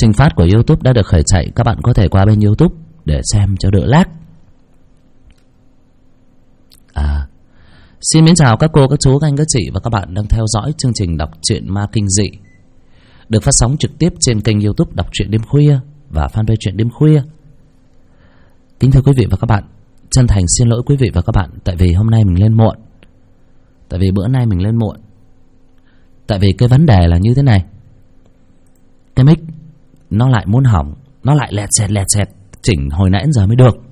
Trình phát của YouTube đã được khởi chạy. Các bạn có thể qua bên YouTube để xem cho đỡ lag. Xin mến chào các cô, các chú, các anh, các chị và các bạn đang theo dõi chương trình đọc truyện ma kinh dị được phát sóng trực tiếp trên kênh YouTube Đọc Truyện Đêm Khuya và fanpage Truyện Đêm Khuya. Kính thưa quý vị và các bạn, chân thành xin lỗi quý vị và các bạn tại vì hôm nay mình lên muộn. Tại vì bữa nay mình lên muộn. Tại vì cái vấn đề là như thế này. Cái mic nó lại muốn hỏng, nó lại lẹt xẹt chỉnh hồi nãy đến giờ mới được.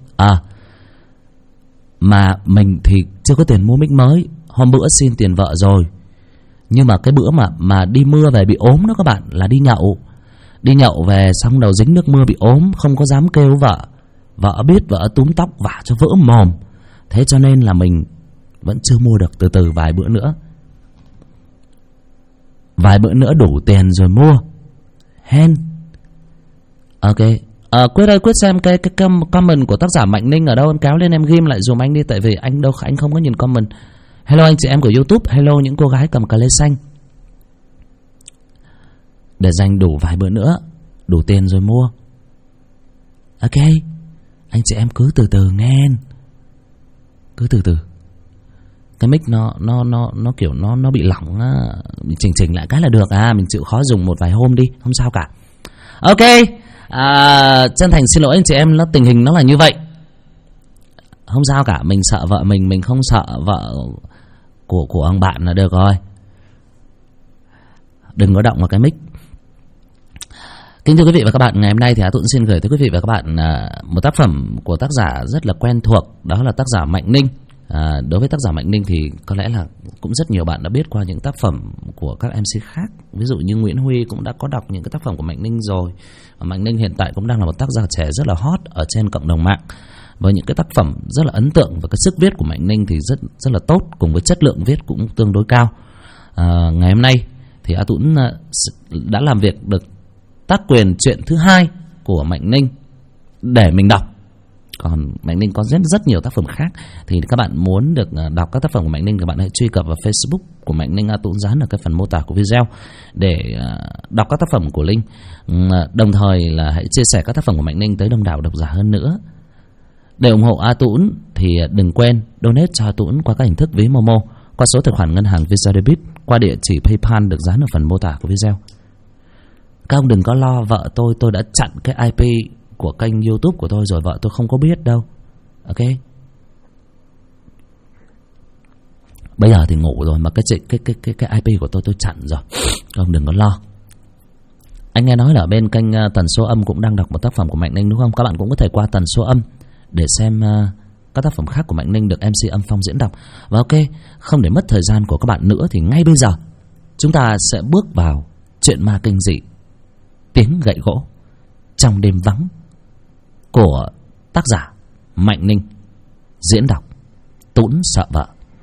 Mà mình thì chưa có tiền mua mic mới. Hôm bữa xin tiền vợ rồi. Nhưng mà cái bữa mà đi mưa về bị ốm đó các bạn, là đi nhậu. Đi nhậu về xong đầu dính nước mưa bị ốm, không có dám kêu vợ. Vợ biết, vợ túm tóc vả cho vỡ mồm. Thế cho nên là mình vẫn chưa mua được, từ từ vài bữa nữa. Vài bữa nữa đủ tiền rồi mua. Hen. Ok. Quyết ơi, Quyết xem cái comment của tác giả Mạnh Ninh ở đâu, em kéo lên em ghim lại dùm anh đi. Tại vì anh không có nhìn comment. Hello anh chị em của YouTube. Hello những cô gái cầm cà lê xanh. Để dành đủ vài bữa nữa, đủ tiền rồi mua. Ok. Anh chị em cứ từ từ nghe. Cứ từ từ. Cái mic nó kiểu nó bị lỏng á, mình chỉnh lại cái là được. Mình chịu khó dùng một vài hôm đi, không sao cả. Ok. Chân thành xin lỗi anh chị em, tình hình nó là như vậy. Không sao cả, mình sợ vợ mình không sợ vợ của ông bạn là được rồi. Đừng có động vào cái mic. Kính thưa quý vị và các bạn, ngày hôm nay thì Á Tuấn xin gửi tới quý vị và các bạn một tác phẩm của tác giả rất là quen thuộc. Đó là tác giả Mạnh Ninh. Đối với tác giả Mạnh Ninh thì có lẽ là cũng rất nhiều bạn đã biết qua những tác phẩm của các MC khác. Ví dụ như Nguyễn Huy cũng đã có đọc những cái tác phẩm của Mạnh Ninh rồi. Mạnh Ninh hiện tại cũng đang là một tác giả trẻ rất là hot ở trên cộng đồng mạng, với những cái tác phẩm rất là ấn tượng. Và cái sức viết của Mạnh Ninh thì rất là tốt, cùng với chất lượng viết cũng tương đối cao. Ngày hôm nay thì Á Tuấn đã làm việc được tác quyền chuyện thứ 2 của Mạnh Ninh để mình đọc. Còn Mạnh Ninh có rất nhiều tác phẩm khác. Thì các bạn muốn được đọc các tác phẩm của Mạnh Ninh, các bạn hãy truy cập vào Facebook của Mạnh Ninh. A Tuấn dán ở cái phần mô tả của video để đọc các tác phẩm của Linh. Đồng thời là hãy chia sẻ các tác phẩm của Mạnh Ninh tới đông đảo độc giả hơn nữa. Để ủng hộ A Tuấn thì đừng quên donate cho A Tuấn qua các hình thức ví Momo, qua số tài khoản ngân hàng Visa Debit, qua địa chỉ PayPal được dán ở phần mô tả của video. Các ông đừng có lo vợ tôi đã chặn cái IP của kênh YouTube của tôi rồi, vợ tôi không có biết đâu. Ok. Bây giờ thì ngủ rồi mà cái IP của tôi chặn rồi. Các ông đừng có lo. Anh nghe nói là bên kênh Tần Số Âm cũng đang đọc một tác phẩm của Mạnh Ninh đúng không? Các bạn cũng có thể qua Tần Số Âm để xem các tác phẩm khác của Mạnh Ninh được MC Âm Phong diễn đọc. Và ok, không để mất thời gian của các bạn nữa thì ngay bây giờ chúng ta sẽ bước vào chuyện ma kinh dị Tiếng Gậy Gỗ Trong Đêm Vắng của tác giả Mạnh Ninh, diễn đọc Tuấn Sợ Vợ.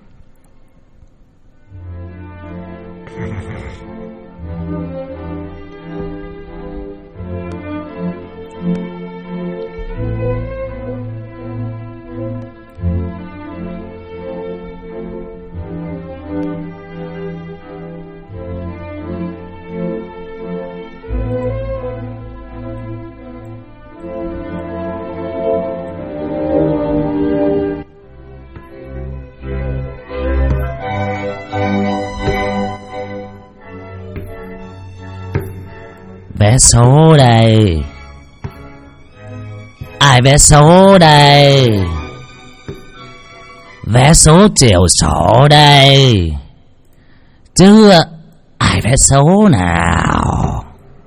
Vé số đây. Ai vé số đây? Vé số chiều sổ đây. Chứ ai vé số nào?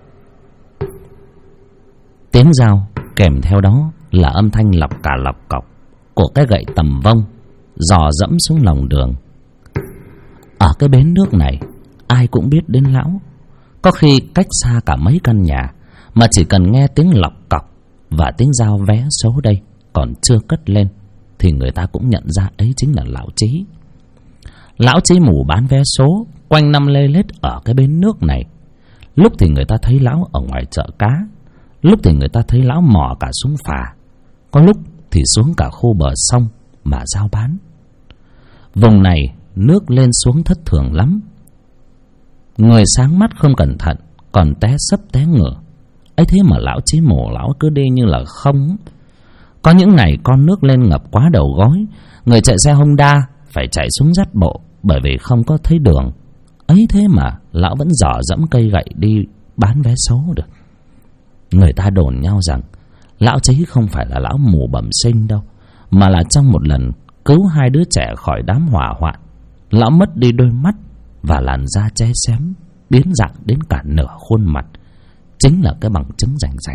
Tiếng dao kèm theo đó là âm thanh lọc cả lọc cọc của cái gậy tầm vông dò dẫm xuống lòng đường. Ở cái bến nước này ai cũng biết đến lão. Có khi cách xa cả mấy căn nhà mà chỉ cần nghe tiếng lọc cọc và tiếng dao vé số đây còn chưa cất lên thì người ta cũng nhận ra ấy chính là lão Chí. Lão Chí mù bán vé số quanh năm lê lết ở cái bến nước này. Lúc thì người ta thấy lão ở ngoài chợ cá, lúc thì người ta thấy lão mò cả xuống phà, có lúc thì xuống cả khu bờ sông mà giao bán. Vùng này nước lên xuống thất thường lắm. Người sáng mắt không cẩn thận còn té sấp té ngửa. Ấy thế mà lão Chí Mù lão cứ đi như là không. Có những ngày con nước lên ngập quá đầu gối, người chạy xe Honda phải chạy xuống dắt bộ bởi vì không có thấy đường. Ấy thế mà lão vẫn dò dẫm cây gậy đi bán vé số được. Người ta đồn nhau rằng lão Chí không phải là lão mù bẩm sinh đâu, mà là trong một lần cứu 2 đứa trẻ khỏi đám hỏa hoạn, lão mất đi đôi mắt và làn da che xém, biến dạng đến cả nửa khuôn mặt, chính là cái bằng chứng rành rành.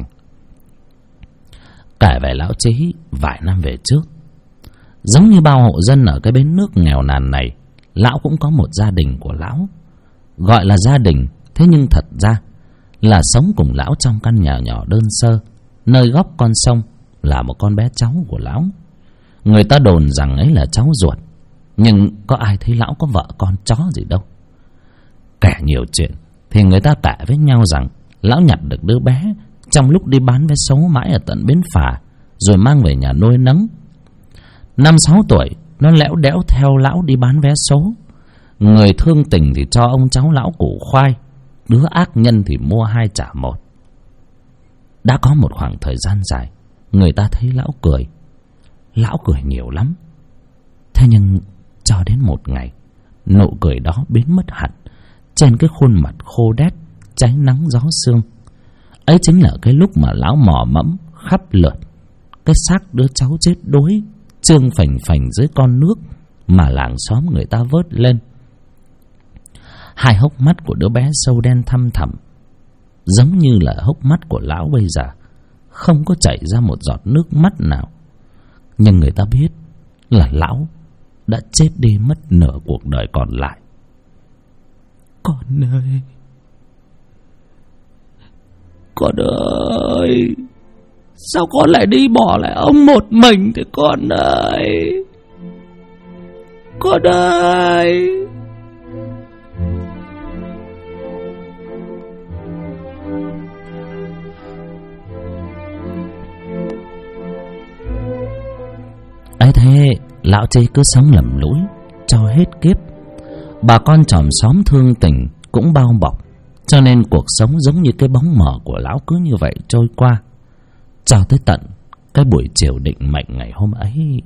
Kể về lão Chí vài năm về trước, giống như bao hộ dân ở cái bến nước nghèo nàn này, lão cũng có một gia đình của lão. Gọi là gia đình, thế nhưng thật ra là sống cùng lão trong căn nhà nhỏ đơn sơ, nơi góc con sông là một con bé cháu của lão. Người ta đồn rằng ấy là cháu ruột, nhưng có ai thấy lão có vợ con chó gì đâu. Kể nhiều chuyện thì người ta kể với nhau rằng lão nhặt được đứa bé trong lúc đi bán vé số mãi ở tận bến phà, rồi mang về nhà nuôi nấng. 5-6 tuổi, nó lẽo đẽo theo lão đi bán vé số. Người thương tình thì cho ông cháu lão củ khoai, đứa ác nhân thì mua 2 trả 1. Đã có một khoảng thời gian dài, người ta thấy lão cười. Lão cười nhiều lắm. Thế nhưng cho đến một ngày, nụ cười đó biến mất hẳn trên cái khuôn mặt khô đét, cháy nắng gió sương. Ấy chính là cái lúc mà lão mò mẫm khắp lượt cái xác đứa cháu chết đuối trương phành phành dưới con nước mà làng xóm người ta vớt lên. 2 hốc mắt của đứa bé sâu đen thăm thẳm, giống như là hốc mắt của lão bây giờ, không có chảy ra một giọt nước mắt nào. Nhưng người ta biết là lão đã chết đi mất nửa cuộc đời còn lại. Con ơi, con ơi, sao con lại đi bỏ lại ông một mình thế con ơi? Con ơi! Ấy thế lão Chí cứ sống lầm lũi cho hết kiếp. Bà con chòm xóm thương tình cũng bao bọc, cho nên cuộc sống giống như cái bóng mờ của lão cứ như vậy trôi qua, cho tới tận cái buổi chiều định mệnh ngày hôm ấy.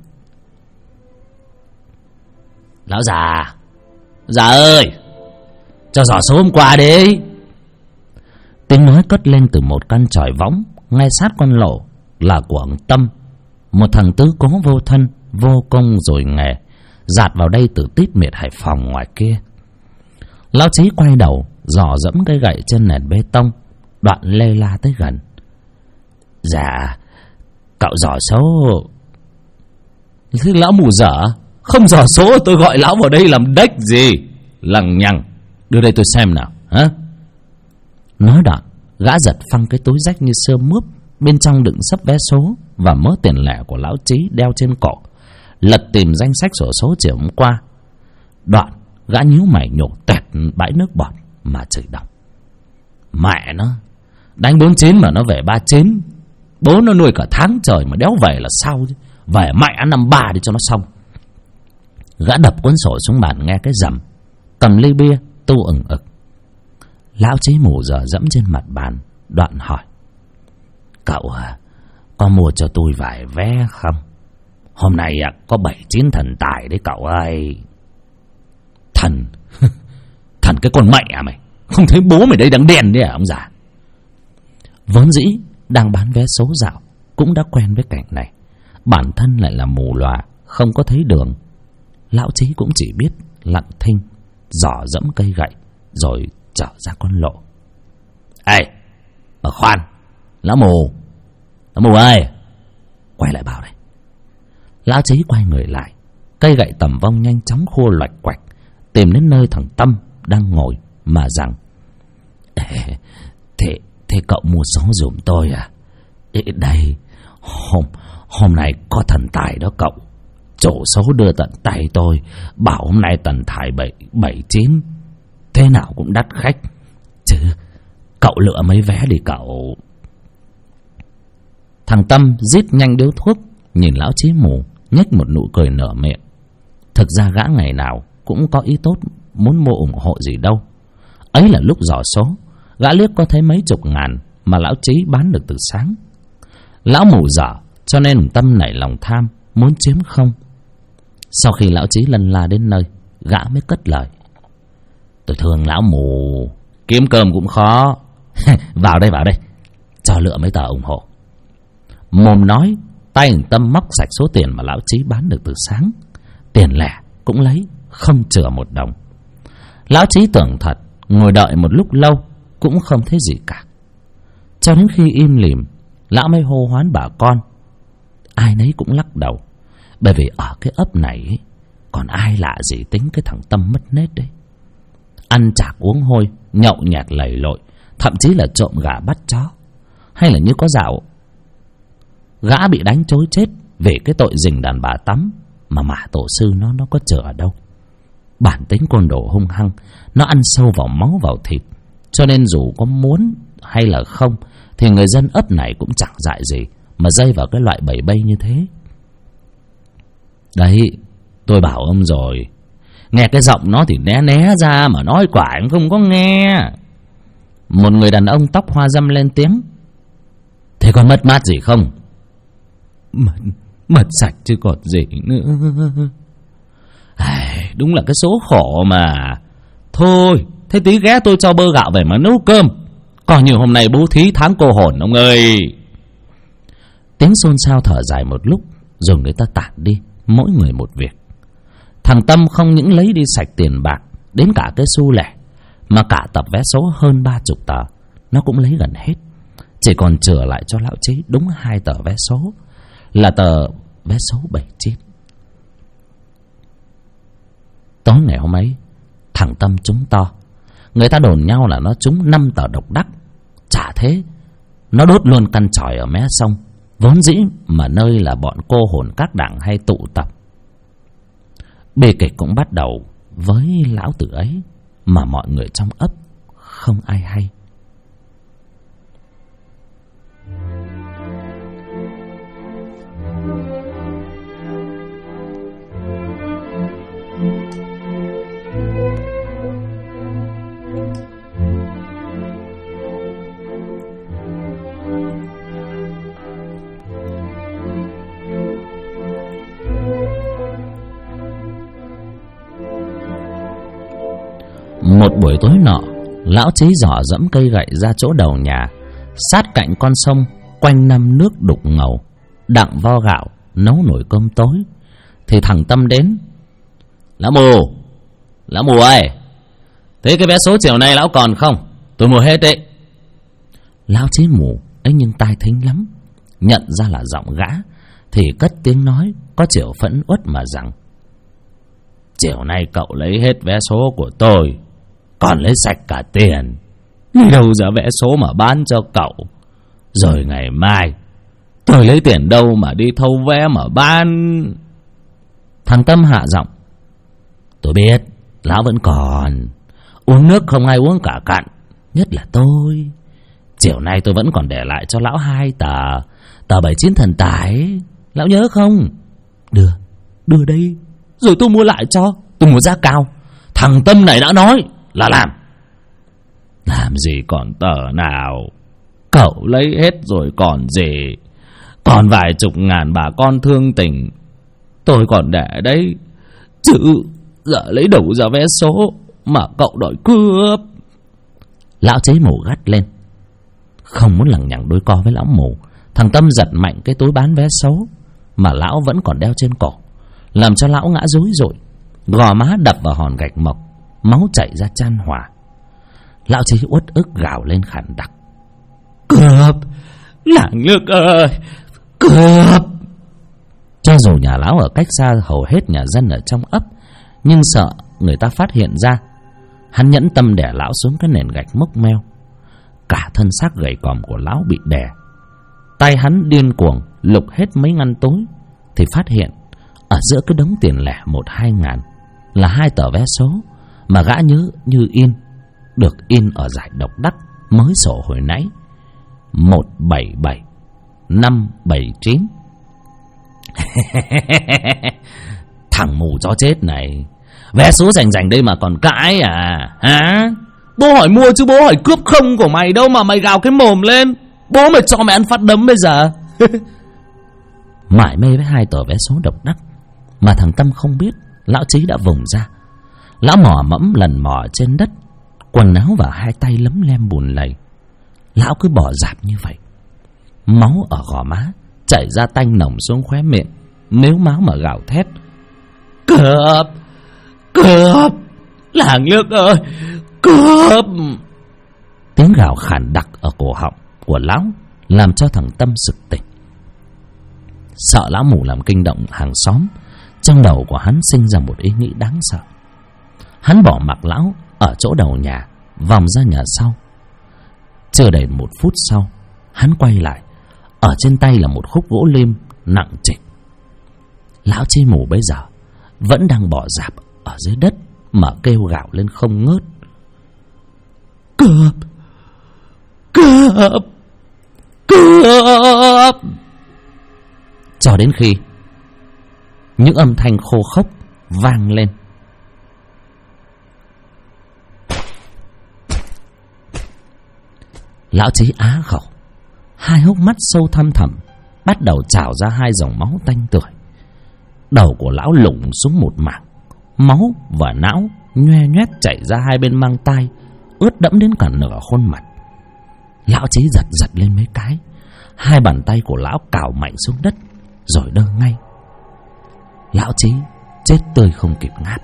Lão già, già ơi, cho giỏ số hôm qua đi. Tiếng nói cất lên từ một căn chòi võng ngay sát con lộ là của ông Tâm, một thằng tứ cố vô thân vô công rồi nghề, dạt vào đây từ tít miệt Hải Phòng ngoài kia. Lão Chí quay đầu dò dẫm cái gậy trên nền bê tông, đoạn lê la tới gần. Dạ, cậu dò số. Thế lão mù dở, không dò số tôi gọi lão vào đây làm đếch gì? Lằng nhằng, đưa đây tôi xem nào, hả? Nói đoạn, gã giật phăng cái túi rách như sơ mướp, bên trong đựng sấp vé số và mớ tiền lẻ của lão Chí đeo trên cổ, lật tìm danh sách sổ số chiều hôm qua. Đoạn gã nhíu mày nhổ tẹt bãi nước bọt mà chửi đọc. Mẹ nó, đánh 49 mà nó về 39. Bố nó nuôi cả tháng trời mà đéo về là sao chứ? Về mẹ ăn 53 đi cho nó xong. Gã đập cuốn sổ xuống bàn nghe cái rầm, cầm ly bia tu ừng ực. Lão Chí mù giờ dẫm trên mặt bàn, đoạn hỏi: Cậu có mua cho tôi vài vé không? Hôm nay có 7-9 thần tài đấy cậu ơi. Thần? Thần cái con mẹ mày, không thấy bố mày đây đang đèn đấy à ông già? Vốn dĩ đang bán vé số dạo cũng đã quen với cảnh này, bản thân lại là mù lòa, không có thấy đường. Lão Chí cũng chỉ biết lặng thinh dò dẫm cây gậy rồi trở ra con lộ. Ê, bà khoan, lão mù ơi, quay lại bảo đây. Lão Chí quay người lại, cây gậy tầm vong nhanh chóng khua loạch quạch, tìm đến nơi thằng Tâm đang ngồi mà rằng: Thế cậu mua số giùm tôi à? Đây, hôm nay có thần tài đó cậu. Chỗ số đưa tận tay tôi, bảo hôm nay tần tài 79, thế nào cũng đắt khách. Chứ cậu lựa mấy vé đi cậu. Thằng Tâm rít nhanh điếu thuốc, nhìn lão Chí mù nhếch một nụ cười nở miệng. Thực ra gã ngày nào cũng có ý tốt muốn mua ủng hộ gì đâu. Ấy là lúc dò số, gã liếc có thấy mấy chục ngàn mà lão Chí bán được từ sáng. Lão mù dở cho nên Tâm nảy lòng tham, muốn chiếm không. Sau khi lão Chí lân la đến nơi, gã mới cất lời: tôi thương lão mù, kiếm cơm cũng khó. Vào đây, cho lựa mấy tờ ủng hộ. Mồm nói, tay Tâm móc sạch số tiền mà lão Chí bán được từ sáng. Tiền lẻ cũng lấy, không chừa một đồng. Lão Chí tưởng thật, ngồi đợi một lúc lâu cũng không thấy gì cả. Cho đến khi im lìm, lão mới hô hoán bà con. Ai nấy cũng lắc đầu, bởi vì ở cái ấp này còn ai lạ gì tính cái thằng Tâm mất nết đấy. Ăn chạc uống hôi, nhậu nhẹt lầy lội, thậm chí là trộm gà bắt chó. Hay là như có dạo gã bị đánh trối chết về cái tội rình đàn bà tắm, mà tổ sư nó có chữa ở đâu. Bản tính côn đồ hung hăng, nó ăn sâu vào máu vào thịt, cho nên dù có muốn hay là không thì người dân ấp này cũng chẳng dại gì mà dây vào cái loại bầy bây như thế. Đấy, tôi bảo ông rồi, nghe cái giọng nó thì né ra mà nói quả anh không có nghe. Một người đàn ông tóc hoa râm lên tiếng: thế còn mất mát gì không? Mất sạch chứ còn gì nữa. Đúng là cái số khổ mà. Thôi, thế tí ghé tôi cho bơ gạo về mà nấu cơm, coi như hôm nay bố thí tháng cô hồn ông ơi. Tiếng xôn xao thở dài một lúc, rồi người ta tản đi, mỗi người một việc. Thằng Tâm không những lấy đi sạch tiền bạc, đến cả cái xu lẻ, mà cả tập vé số hơn 30 tờ nó cũng lấy gần hết. Chỉ còn chừa lại cho lão Chí đúng 2 tờ vé số, là tờ vé số 79. Tối ngày hôm ấy, thằng Tâm trúng to. Người ta đồn nhau là nó trúng 5 tờ độc đắc. Chả thế, nó đốt luôn căn chòi ở mé sông, vốn dĩ mà nơi là bọn cô hồn các đảng hay tụ tập. Bi kịch cũng bắt đầu với lão tử ấy, mà mọi người trong ấp không ai hay. Một buổi tối nọ, lão Chí dò dẫm cây gậy ra chỗ đầu nhà, sát cạnh con sông, quanh năm nước đục ngầu, đặng vo gạo nấu nồi cơm tối. Thì thằng Tâm đến: Lão mù ơi, thế cái vé số chiều nay lão còn không? Tôi mua hết đấy. Lão Chí mù ấy nhưng tai thính lắm, nhận ra là giọng gã, thì cất tiếng nói có chiều phẫn uất mà rằng: chiều nay cậu lấy hết vé số của tôi, còn lấy sạch cả tiền, lấy đâu ra vé số mà bán cho cậu? Rồi ngày mai tôi lấy tiền đâu mà đi thâu vé mà bán? Thằng Tâm hạ giọng: tôi biết lão vẫn còn, uống nước không ai uống cả cạn, nhất là tôi. Chiều nay tôi vẫn còn để lại cho lão 2 tờ 79 thần tài, lão nhớ không? Đưa đây, rồi tôi mua lại cho, tôi mua giá cao. Thằng Tâm này đã nói là làm gì còn tờ nào, cậu lấy hết rồi còn gì. Còn vài chục ngàn bà con thương tình tôi còn để đấy, chứ giờ lấy đủ ra vé số mà cậu đòi cướp. Lão Chí mù gắt lên. Không muốn lằng nhằng đôi co với lão mù, thằng Tâm giật mạnh cái túi bán vé số mà lão vẫn còn đeo trên cổ, làm cho lão ngã rúi rụi, gò má đập vào hòn gạch mộc, máu chảy ra chan hòa. Lão Chí uất ức gào lên khản đặc: cướp! Làng nước ơi, cướp! Cho dù nhà lão ở cách xa hầu hết nhà dân ở trong ấp, nhưng sợ người ta phát hiện ra, hắn nhẫn tâm đè lão xuống cái nền gạch mốc meo. Cả thân xác gầy còm của lão bị đè. Tay hắn điên cuồng lục hết mấy ngăn tối, thì phát hiện ở giữa cái đống tiền lẻ 1-2 ngàn là 2 tờ vé số mà gã nhớ như in, được in ở giải độc đắc mới sổ hồi nãy: 177 579. Thằng mù chó chết này, vé số rành đây mà còn cãi à hả? Bố hỏi mua chứ bố hỏi cướp không của mày đâu mà mày gào cái mồm lên. Bố mày cho mày ăn phát đấm bây giờ. Mải mê với 2 tờ vé số độc đắc mà thằng Tâm không biết lão Chí đã vùng ra. Lão mò mẫm lần mò trên đất, quần áo và 2 tay lấm lem bùn lầy. Lão cứ bò dạp như vậy, máu ở gò má chảy ra tanh nồng xuống khóe miệng, mếu máo mà gào thét: cướp, cướp, làng nước ơi, cướp. Tiếng gào khản đặc ở cổ họng của lão làm cho thằng Tâm sực tỉnh. Sợ lão mù làm kinh động hàng xóm, trong đầu của hắn sinh ra một ý nghĩ đáng sợ. Hắn bỏ mặc lão ở chỗ đầu nhà, vòng ra nhà sau. Chưa đầy 1 phút sau, hắn quay lại, ở trên tay là một khúc gỗ lim nặng trịch. Lão Chí mù bây giờ vẫn đang bò rạp ở dưới đất mà kêu gào lên không ngớt: cướp, cướp, cướp. Cho đến khi những âm thanh khô khốc vang lên. Lão Chí á khẩu, 2 hốc mắt sâu thăm thẳm bắt đầu trào ra 2 dòng máu tanh tưởi. Đầu của lão lủng xuống một mảng, máu và não nhoe nhoét chảy ra 2 bên mang tai, ướt đẫm đến cả nửa khuôn mặt. Lão Chí giật giật lên mấy cái, 2 bàn tay của lão cào mạnh xuống đất rồi đơ ngay. Lão Chí chết tươi không kịp ngáp.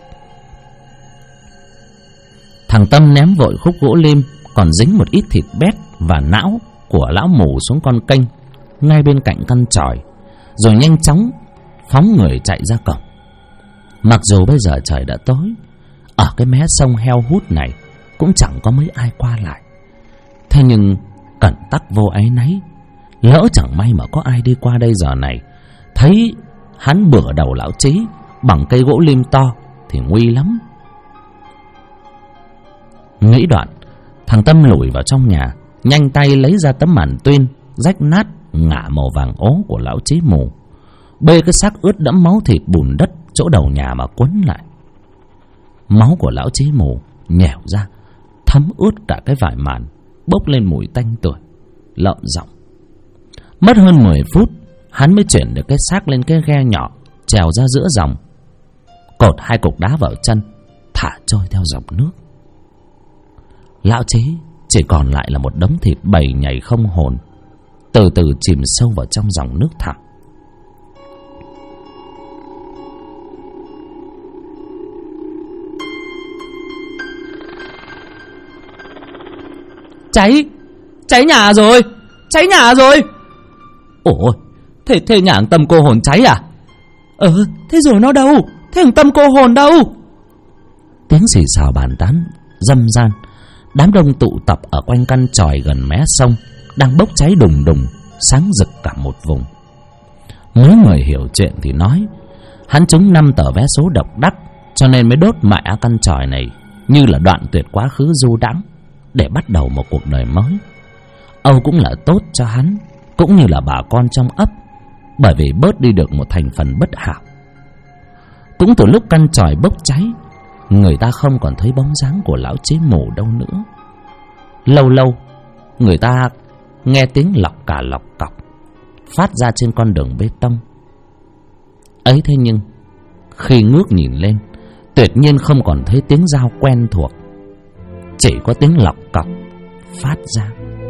Thằng Tâm ném vội khúc gỗ lim còn dính một ít thịt bét và não của lão mù xuống con kênh ngay bên cạnh căn chòi, rồi nhanh chóng phóng người chạy ra cổng. Mặc dù bây giờ trời đã tối, ở cái mé sông heo hút này cũng chẳng có mấy ai qua lại. Thế nhưng cẩn tắc vô áy náy, lỡ chẳng may mà có ai đi qua đây giờ này thấy hắn bửa đầu lão Chí bằng cây gỗ lim to thì nguy lắm. Nghĩ đoạn, thằng Tâm lủi vào trong nhà, nhanh tay lấy ra tấm màn tuyên rách nát ngả màu vàng ố của lão Chí mù, bê cái xác ướt đẫm máu thịt bùn đất chỗ đầu nhà mà quấn lại. Máu của lão Chí mù nhèo ra, thấm ướt cả cái vải màn, bốc lên mùi tanh tưởi lợm giọng. Mất hơn 10 phút, hắn mới chuyển được cái xác lên cái ghe nhỏ trèo ra giữa dòng, cột 2 cục đá vào chân, thả trôi theo dòng nước. Lão Chí chỉ còn lại là một đống thịt bầy nhảy không hồn, từ từ chìm sâu vào trong dòng nước thẳm. Cháy nhà rồi, cháy nhà rồi. Ủa, thế nhà thằng Tâm cô hồn cháy à? Thế rồi nó đâu? Thế thằng Tâm cô hồn đâu? Tiếng xì xào bàn tán râm ran. Đám đông tụ tập ở quanh căn chòi gần mé sông đang bốc cháy đùng đùng, sáng rực cả một vùng. Mấy người hiểu chuyện thì nói hắn trúng 5 tờ vé số độc đắc, cho nên mới đốt mẹ căn chòi này như là đoạn tuyệt quá khứ du đãng để bắt đầu một cuộc đời mới. Âu cũng là tốt cho hắn, cũng như là bà con trong ấp, bởi vì bớt đi được một thành phần bất hảo. Cũng từ lúc căn chòi bốc cháy, người ta không còn thấy bóng dáng của lão Chí mù đâu nữa. Lâu lâu người ta nghe tiếng lọc cả lọc cọc phát ra trên con đường bê tông ấy. Thế nhưng khi ngước nhìn lên, tuyệt nhiên không còn thấy tiếng dao quen thuộc, chỉ có tiếng lọc cọc phát ra.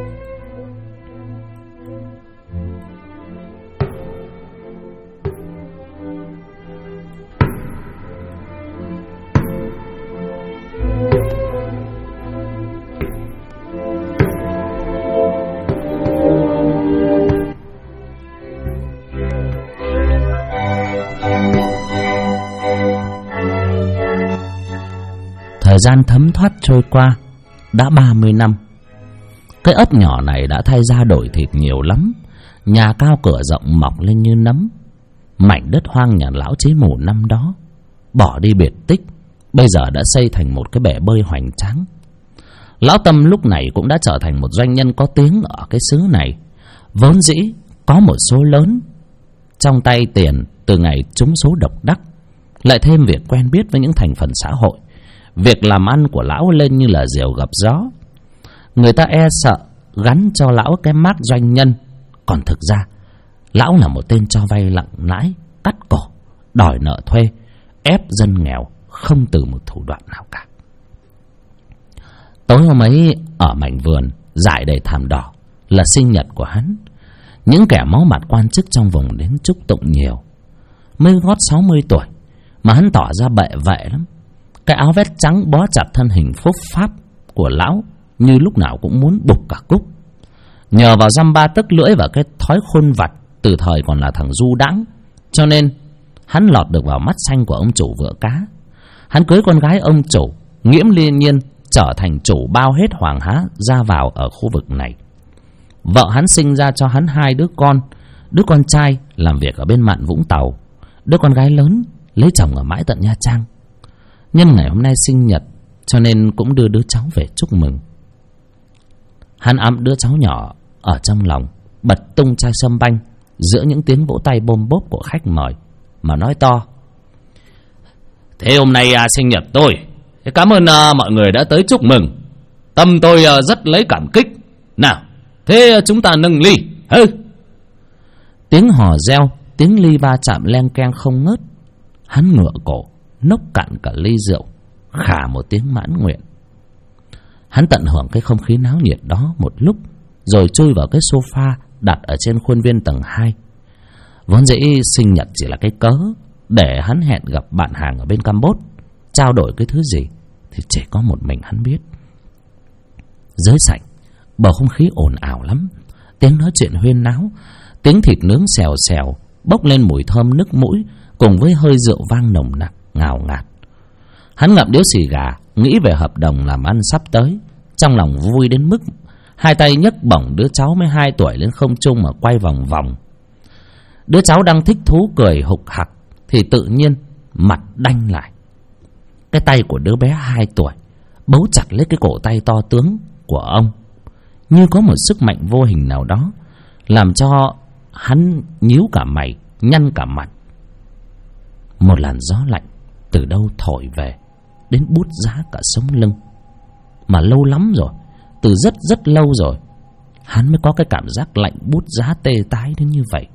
Thời gian thấm thoát trôi qua đã 30 năm. Cái ấp nhỏ này đã thay ra đổi thịt nhiều lắm. Nhà cao cửa rộng mọc lên như nấm. Mảnh đất hoang nhà lão Chí mù năm đó bỏ đi biệt tích, bây giờ đã xây thành một cái bể bơi hoành tráng. Lão Tâm lúc này cũng đã trở thành một doanh nhân có tiếng ở cái xứ này, vốn dĩ có một số lớn trong tay tiền từ ngày trúng số độc đắc, lại thêm việc quen biết với những thành phần xã hội, việc làm ăn của lão lên như là diều gặp gió. Người ta e sợ gắn cho lão cái mác doanh nhân, còn thực ra lão là một tên cho vay nặng lãi, cắt cổ, đòi nợ thuê, ép dân nghèo không từ một thủ đoạn nào cả. Tối hôm ấy ở mảnh vườn dải đầy thảm đỏ là sinh nhật của hắn. Những kẻ máu mặt quan chức trong vùng đến chúc tụng nhiều. Mới gót 60 tuổi mà hắn tỏ ra bệ vệ lắm. Cái áo vest trắng bó chặt thân hình phúc pháp của lão như lúc nào cũng muốn bục cả cúc. Nhờ vào dăm ba tấc lưỡi và cái thói khôn vặt từ thời còn là thằng du đãng, cho nên hắn lọt được vào mắt xanh của ông chủ vựa cá. Hắn cưới con gái ông chủ, nghiễm liên nhiên trở thành chủ bao hết Hoàng Há ra vào ở khu vực này. Vợ hắn sinh ra cho hắn 2 đứa con. Đứa con trai làm việc ở bên mạn Vũng Tàu, đứa con gái lớn lấy chồng ở mãi tận Nha Trang. Nhân ngày hôm nay sinh nhật, cho nên cũng đưa đứa cháu về chúc mừng. Hắn ẵm đứa cháu nhỏ ở trong lòng, bật tung chai sâm banh giữa những tiếng vỗ tay bôm bốp của khách mời, mà nói to: Thế hôm nay sinh nhật tôi, cảm ơn mọi người đã tới chúc mừng. Tâm tôi rất lấy cảm kích. Nào, thế chúng ta nâng ly. Tiếng hò reo, tiếng ly va chạm len keng không ngớt. Hắn ngửa cổ nốc cạn cả ly rượu, khà một tiếng mãn nguyện. Hắn tận hưởng cái không khí náo nhiệt đó một lúc, rồi chui vào cái sofa đặt ở trên khuôn viên tầng 2. Vốn dĩ sinh nhật chỉ là cái cớ để hắn hẹn gặp bạn hàng ở bên Campuchia, trao đổi cái thứ gì thì chỉ có một mình hắn biết. Dưới sảnh, bầu không khí ồn ào lắm. Tiếng nói chuyện huyên náo, tiếng thịt nướng xèo xèo bốc lên mùi thơm nức mũi, cùng với hơi rượu vang nồng nặc ngào ngạt. Hắn ngậm điếu xì gà, nghĩ về hợp đồng làm ăn sắp tới, trong lòng vui đến mức hai tay nhấc bổng đứa cháu mới 2 tuổi lên không trung mà quay vòng vòng. Đứa cháu đang thích thú cười hục hặc thì tự nhiên mặt đanh lại. Cái tay của đứa bé 2 tuổi bấu chặt lấy cái cổ tay to tướng của ông, như có một sức mạnh vô hình nào đó làm cho hắn nhíu cả mày, nhăn cả mặt. Một làn gió lạnh từ đâu thổi về, đến buốt giá cả sống lưng. Mà lâu lắm rồi, từ rất rất lâu rồi, hắn mới có cái cảm giác lạnh buốt giá tê tái đến như vậy.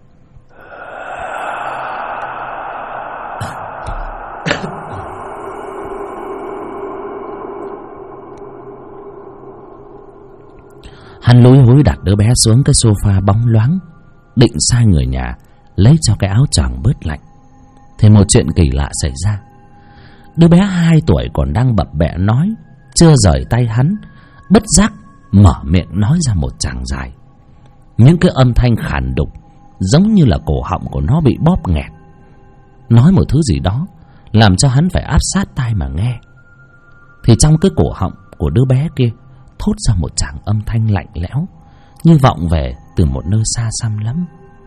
Hắn lúi húi đặt đứa bé xuống cái sofa bóng loáng, định sai người nhà lấy cho cái áo choàng bớt lạnh, thì một chuyện kỳ lạ xảy ra. Đứa bé 2 tuổi còn đang bập bẹ nói, chưa rời tay hắn, bất giác mở miệng nói ra một tràng dài. Những cái âm thanh khàn đục, giống như là cổ họng của nó bị bóp nghẹt. Nói một thứ gì đó làm cho hắn phải áp sát tai mà nghe. Thì trong cái cổ họng của đứa bé kia thốt ra một tràng âm thanh lạnh lẽo, như vọng về từ một nơi xa xăm lắm.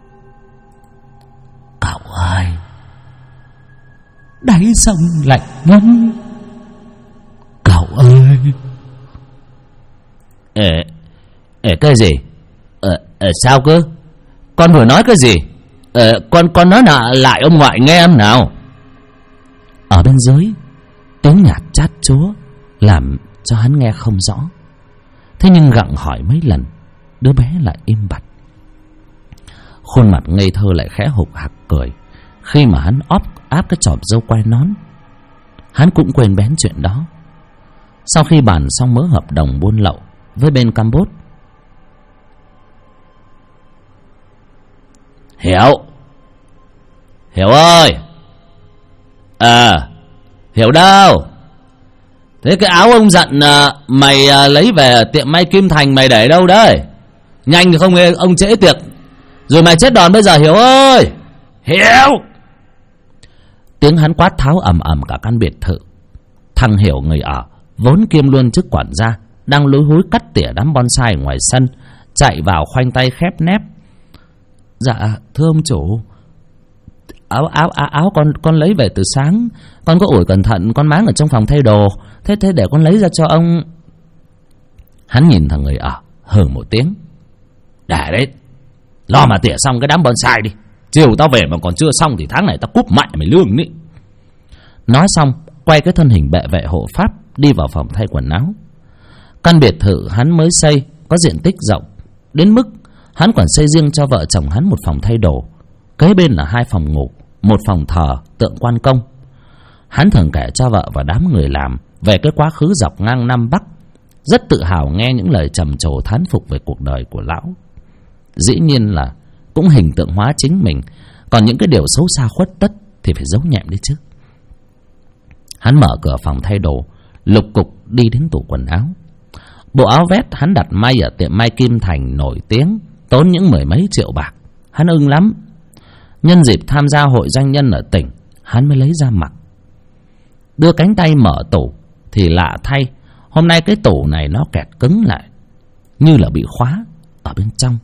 Cậu ơi, đáy sông lạnh ngấm. Cậu ơi. Cái gì? Sao cơ? Con vừa nói cái gì? Con nói lại ông ngoại nghe em nào. Ở bên dưới, tiếng nhạc chát chúa làm cho hắn nghe không rõ. Thế nhưng gặng hỏi mấy lần, đứa bé lại im bặt. Khuôn mặt ngây thơ lại khẽ hục hặc cười khi mà hắn áp cái chòm râu quai nón. Hắn cũng quên bén chuyện đó. Sau khi bàn xong mớ hợp đồng buôn lậu với bên Campuchia. Hiểu ơi. Hiểu đâu? Thế cái áo ông dặn mày lấy về tiệm may Kim Thành mày để đâu đấy? Nhanh thì không nghe ông trễ tiệc rồi mày chết đòn bây giờ, Hiểu ơi. Hiểu. Tiếng hắn quát tháo ầm ầm cả căn biệt thự. Thằng Hiểu người ở, vốn kiêm luôn chức quản gia, đang lúi húi cắt tỉa đám bonsai ngoài sân, chạy vào khoanh tay khép nép. Dạ thưa ông chủ, áo con lấy về từ sáng, con có ủi cẩn thận, con máng ở trong phòng thay đồ, thế để con lấy ra cho ông. Hắn nhìn thằng người ở, hừ một tiếng. Để đấy, lo mà tỉa xong cái đám bonsai đi, chiều tao về mà còn chưa xong thì tháng này tao cúp mẹ mày lương đấy. Nói xong quay cái thân hình bệ vệ hộ pháp đi vào phòng thay quần áo. Căn biệt thự hắn mới xây có diện tích rộng đến mức hắn còn xây riêng cho vợ chồng hắn một phòng thay đồ, kế bên là 2 phòng ngủ, một phòng thờ tượng quan công. Hắn thường kể cho vợ và đám người làm về cái quá khứ dọc ngang Nam Bắc, rất tự hào nghe những lời trầm trồ thán phục về cuộc đời của lão. Dĩ nhiên là cũng hình tượng hóa chính mình, còn những cái điều xấu xa khuất tất thì phải giấu nhẹm đi chứ. Hắn mở cửa phòng thay đồ, lục cục đi đến tủ quần áo. Bộ áo vest hắn đặt may ở tiệm may Kim Thành nổi tiếng, tốn những 10 mấy triệu bạc. Hắn ưng lắm. Nhân dịp tham gia hội doanh nhân ở tỉnh, hắn mới lấy ra mặc. Đưa cánh tay mở tủ thì lạ thay, hôm nay cái tủ này nó kẹt cứng lại, như là bị khóa ở bên trong.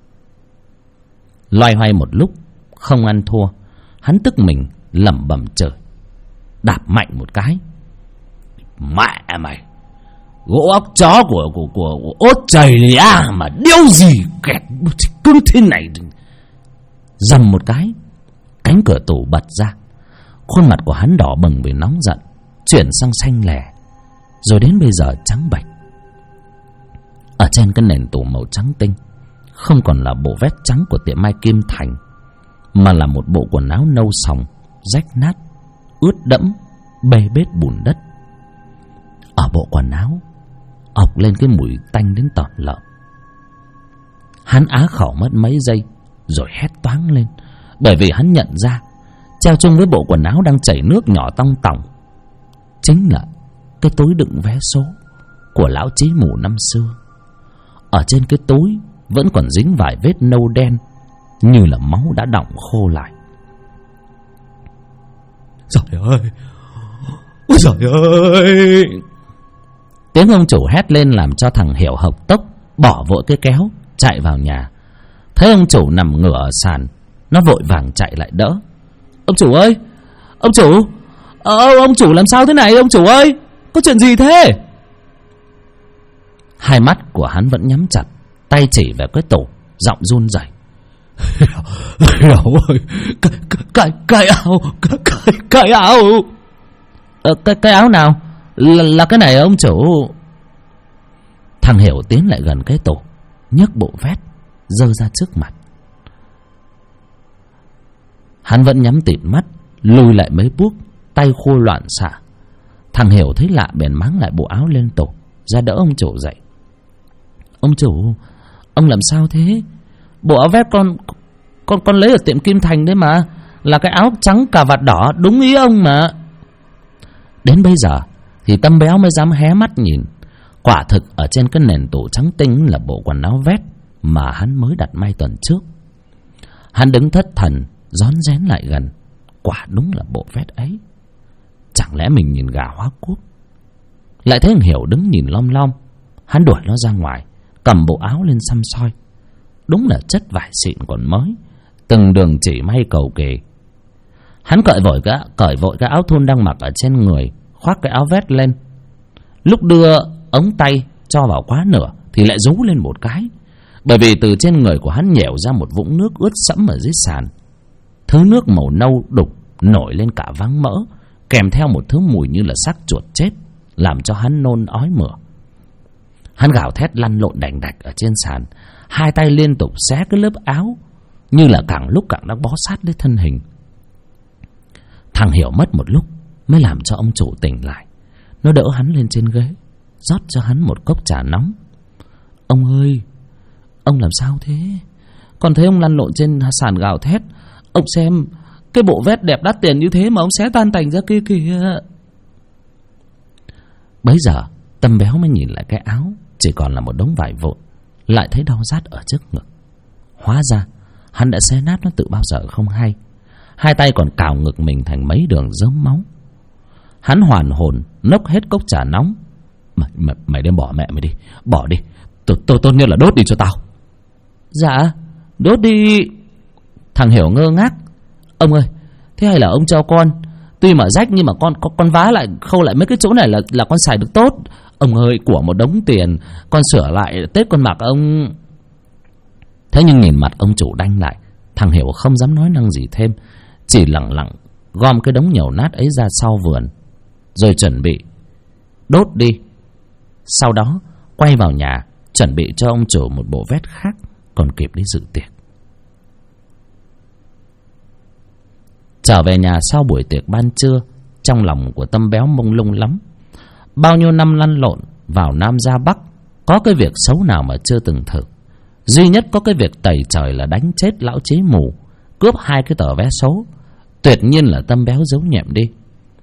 Loay hoay một lúc không ăn thua, hắn tức mình lẩm bẩm chửi, đạp mạnh một cái. Mẹ mày, gỗ óc chó của ốt chày à mà điêu gì kẹt cứng thế này. Dầm một cái, cánh cửa tủ bật ra. Khuôn mặt của hắn đỏ bừng vì nóng giận, chuyển sang xanh lè, rồi đến bây giờ trắng bệch. Ở trên cái nền tủ màu trắng tinh, không còn là bộ vest trắng của tiệm may Kim Thành, mà là một bộ quần áo nâu sòng, rách nát, ướt đẫm, bê bết bùn đất. Ở bộ quần áo ọc lên cái mùi tanh đến tởn lợm. Hắn á khẩu mất mấy giây rồi hét toáng lên, bởi vì hắn nhận ra treo chung với bộ quần áo đang chảy nước nhỏ tong tỏng chính là cái túi đựng vé số của lão Chí Mù năm xưa. Ở trên cái túi vẫn còn dính vài vết nâu đen, như là máu đã đọng khô lại. Trời ơi, ôi trời ơi! Tiếng ông chủ hét lên làm cho thằng Hiểu hộc tốc, bỏ vội cái kéo chạy vào nhà. Thấy ông chủ nằm ngửa ở sàn, nó vội vàng chạy lại đỡ. Ông chủ ơi, ông chủ, ông chủ làm sao thế này ông chủ ơi, có chuyện gì thế? Hai mắt của hắn vẫn nhắm chặt, tay chỉ về cái tủ, giọng run rẩy. Hiểu ơi, cái áo, cái áo. Cái áo nào? Là cái này ông chủ. Thằng Hiểu tiến lại gần cái tủ, nhấc bộ vest giơ ra trước mặt. Hắn vẫn nhắm tịt mắt, lùi lại mấy bước, tay khô loạn xạ. Thằng Hiểu thấy lạ bèn máng lại bộ áo lên tủ, ra đỡ ông chủ dậy. Ông chủ, ông làm sao thế? Bộ áo vest con lấy ở tiệm Kim Thành đấy mà, là cái áo trắng cà vạt đỏ, đúng ý ông mà. Đến bây giờ thì Tâm Béo mới dám hé mắt nhìn. Quả thực ở trên cái nền tủ trắng tinh là bộ quần áo vest mà hắn mới đặt may tuần trước. Hắn đứng thất thần, rón rén lại gần. Quả đúng là bộ vest ấy. Chẳng lẽ mình nhìn gà hóa quốc? Lại thấy thằng Hiểu đứng nhìn lom lom. Hắn đuổi nó ra ngoài, cầm bộ áo lên xăm soi. Đúng là chất vải xịn còn mới, từng đường chỉ may cầu kỳ. Hắn cởi vội cái áo thun đang mặc ở trên người, khoác cái áo vest lên. Lúc đưa ống tay cho vào quá nửa thì lại rú lên một cái, bởi vì từ trên người của hắn nhẻo ra một vũng nước ướt sẫm ở dưới sàn. Thứ nước màu nâu đục nổi lên cả váng mỡ, kèm theo một thứ mùi như là xác chuột chết, làm cho hắn nôn ói mửa. Hắn gào thét lăn lộn đành đạch ở trên sàn, hai tay liên tục xé cái lớp áo, như là càng lúc càng đang bó sát lấy thân hình. Thằng Hiểu mất một lúc mới làm cho ông chủ tỉnh lại. Nó đỡ hắn lên trên ghế, rót cho hắn một cốc trà nóng. Ông ơi, ông làm sao thế? Còn thấy ông lăn lộn trên sàn gào thét. Ông xem, cái bộ vest đẹp đắt tiền như thế mà ông xé tan tành ra kia kìa. Bấy giờ Tâm Béo mới nhìn lại cái áo, chỉ còn là một đống vải vụn, lại thấy đau rát ở trước ngực. Hóa ra hắn đã xé nát nó tự bao giờ không hay. Hai tay còn cào ngực mình thành mấy đường rớm máu. Hắn hoàn hồn nốc hết cốc trà nóng. Mày đem bỏ mẹ mày đi, bỏ đi. Tôi tốt nhất là đốt đi cho tao. Dạ, đốt đi. Thằng Hiểu ngơ ngác. Ông ơi, thế hay là ông cho con, tuy mà rách nhưng mà con vá lại, khâu lại mấy cái chỗ này là con xài được tốt. Ông ơi, của một đống tiền, con sửa lại Tết con mặc ông. Thế nhưng nhìn mặt ông chủ đanh lại, thằng Hiểu không dám nói năng gì thêm, chỉ lặng lặng gom cái đống nhầu nát ấy ra sau vườn. rồi chuẩn bị đốt đi. Sau đó quay vào nhà chuẩn bị cho ông chủ một bộ vest khác còn kịp đi dự tiệc. Trở về nhà sau buổi tiệc ban trưa, trong lòng của Tâm Béo mông lung lắm. Bao nhiêu năm lăn lộn vào Nam ra Bắc, có cái việc xấu nào mà chưa từng thử. Duy nhất có cái việc tày trời là đánh chết lão chế mù, cướp 2 cái tờ vé số. Tuyệt nhiên là Tâm Béo giấu nhẹm đi.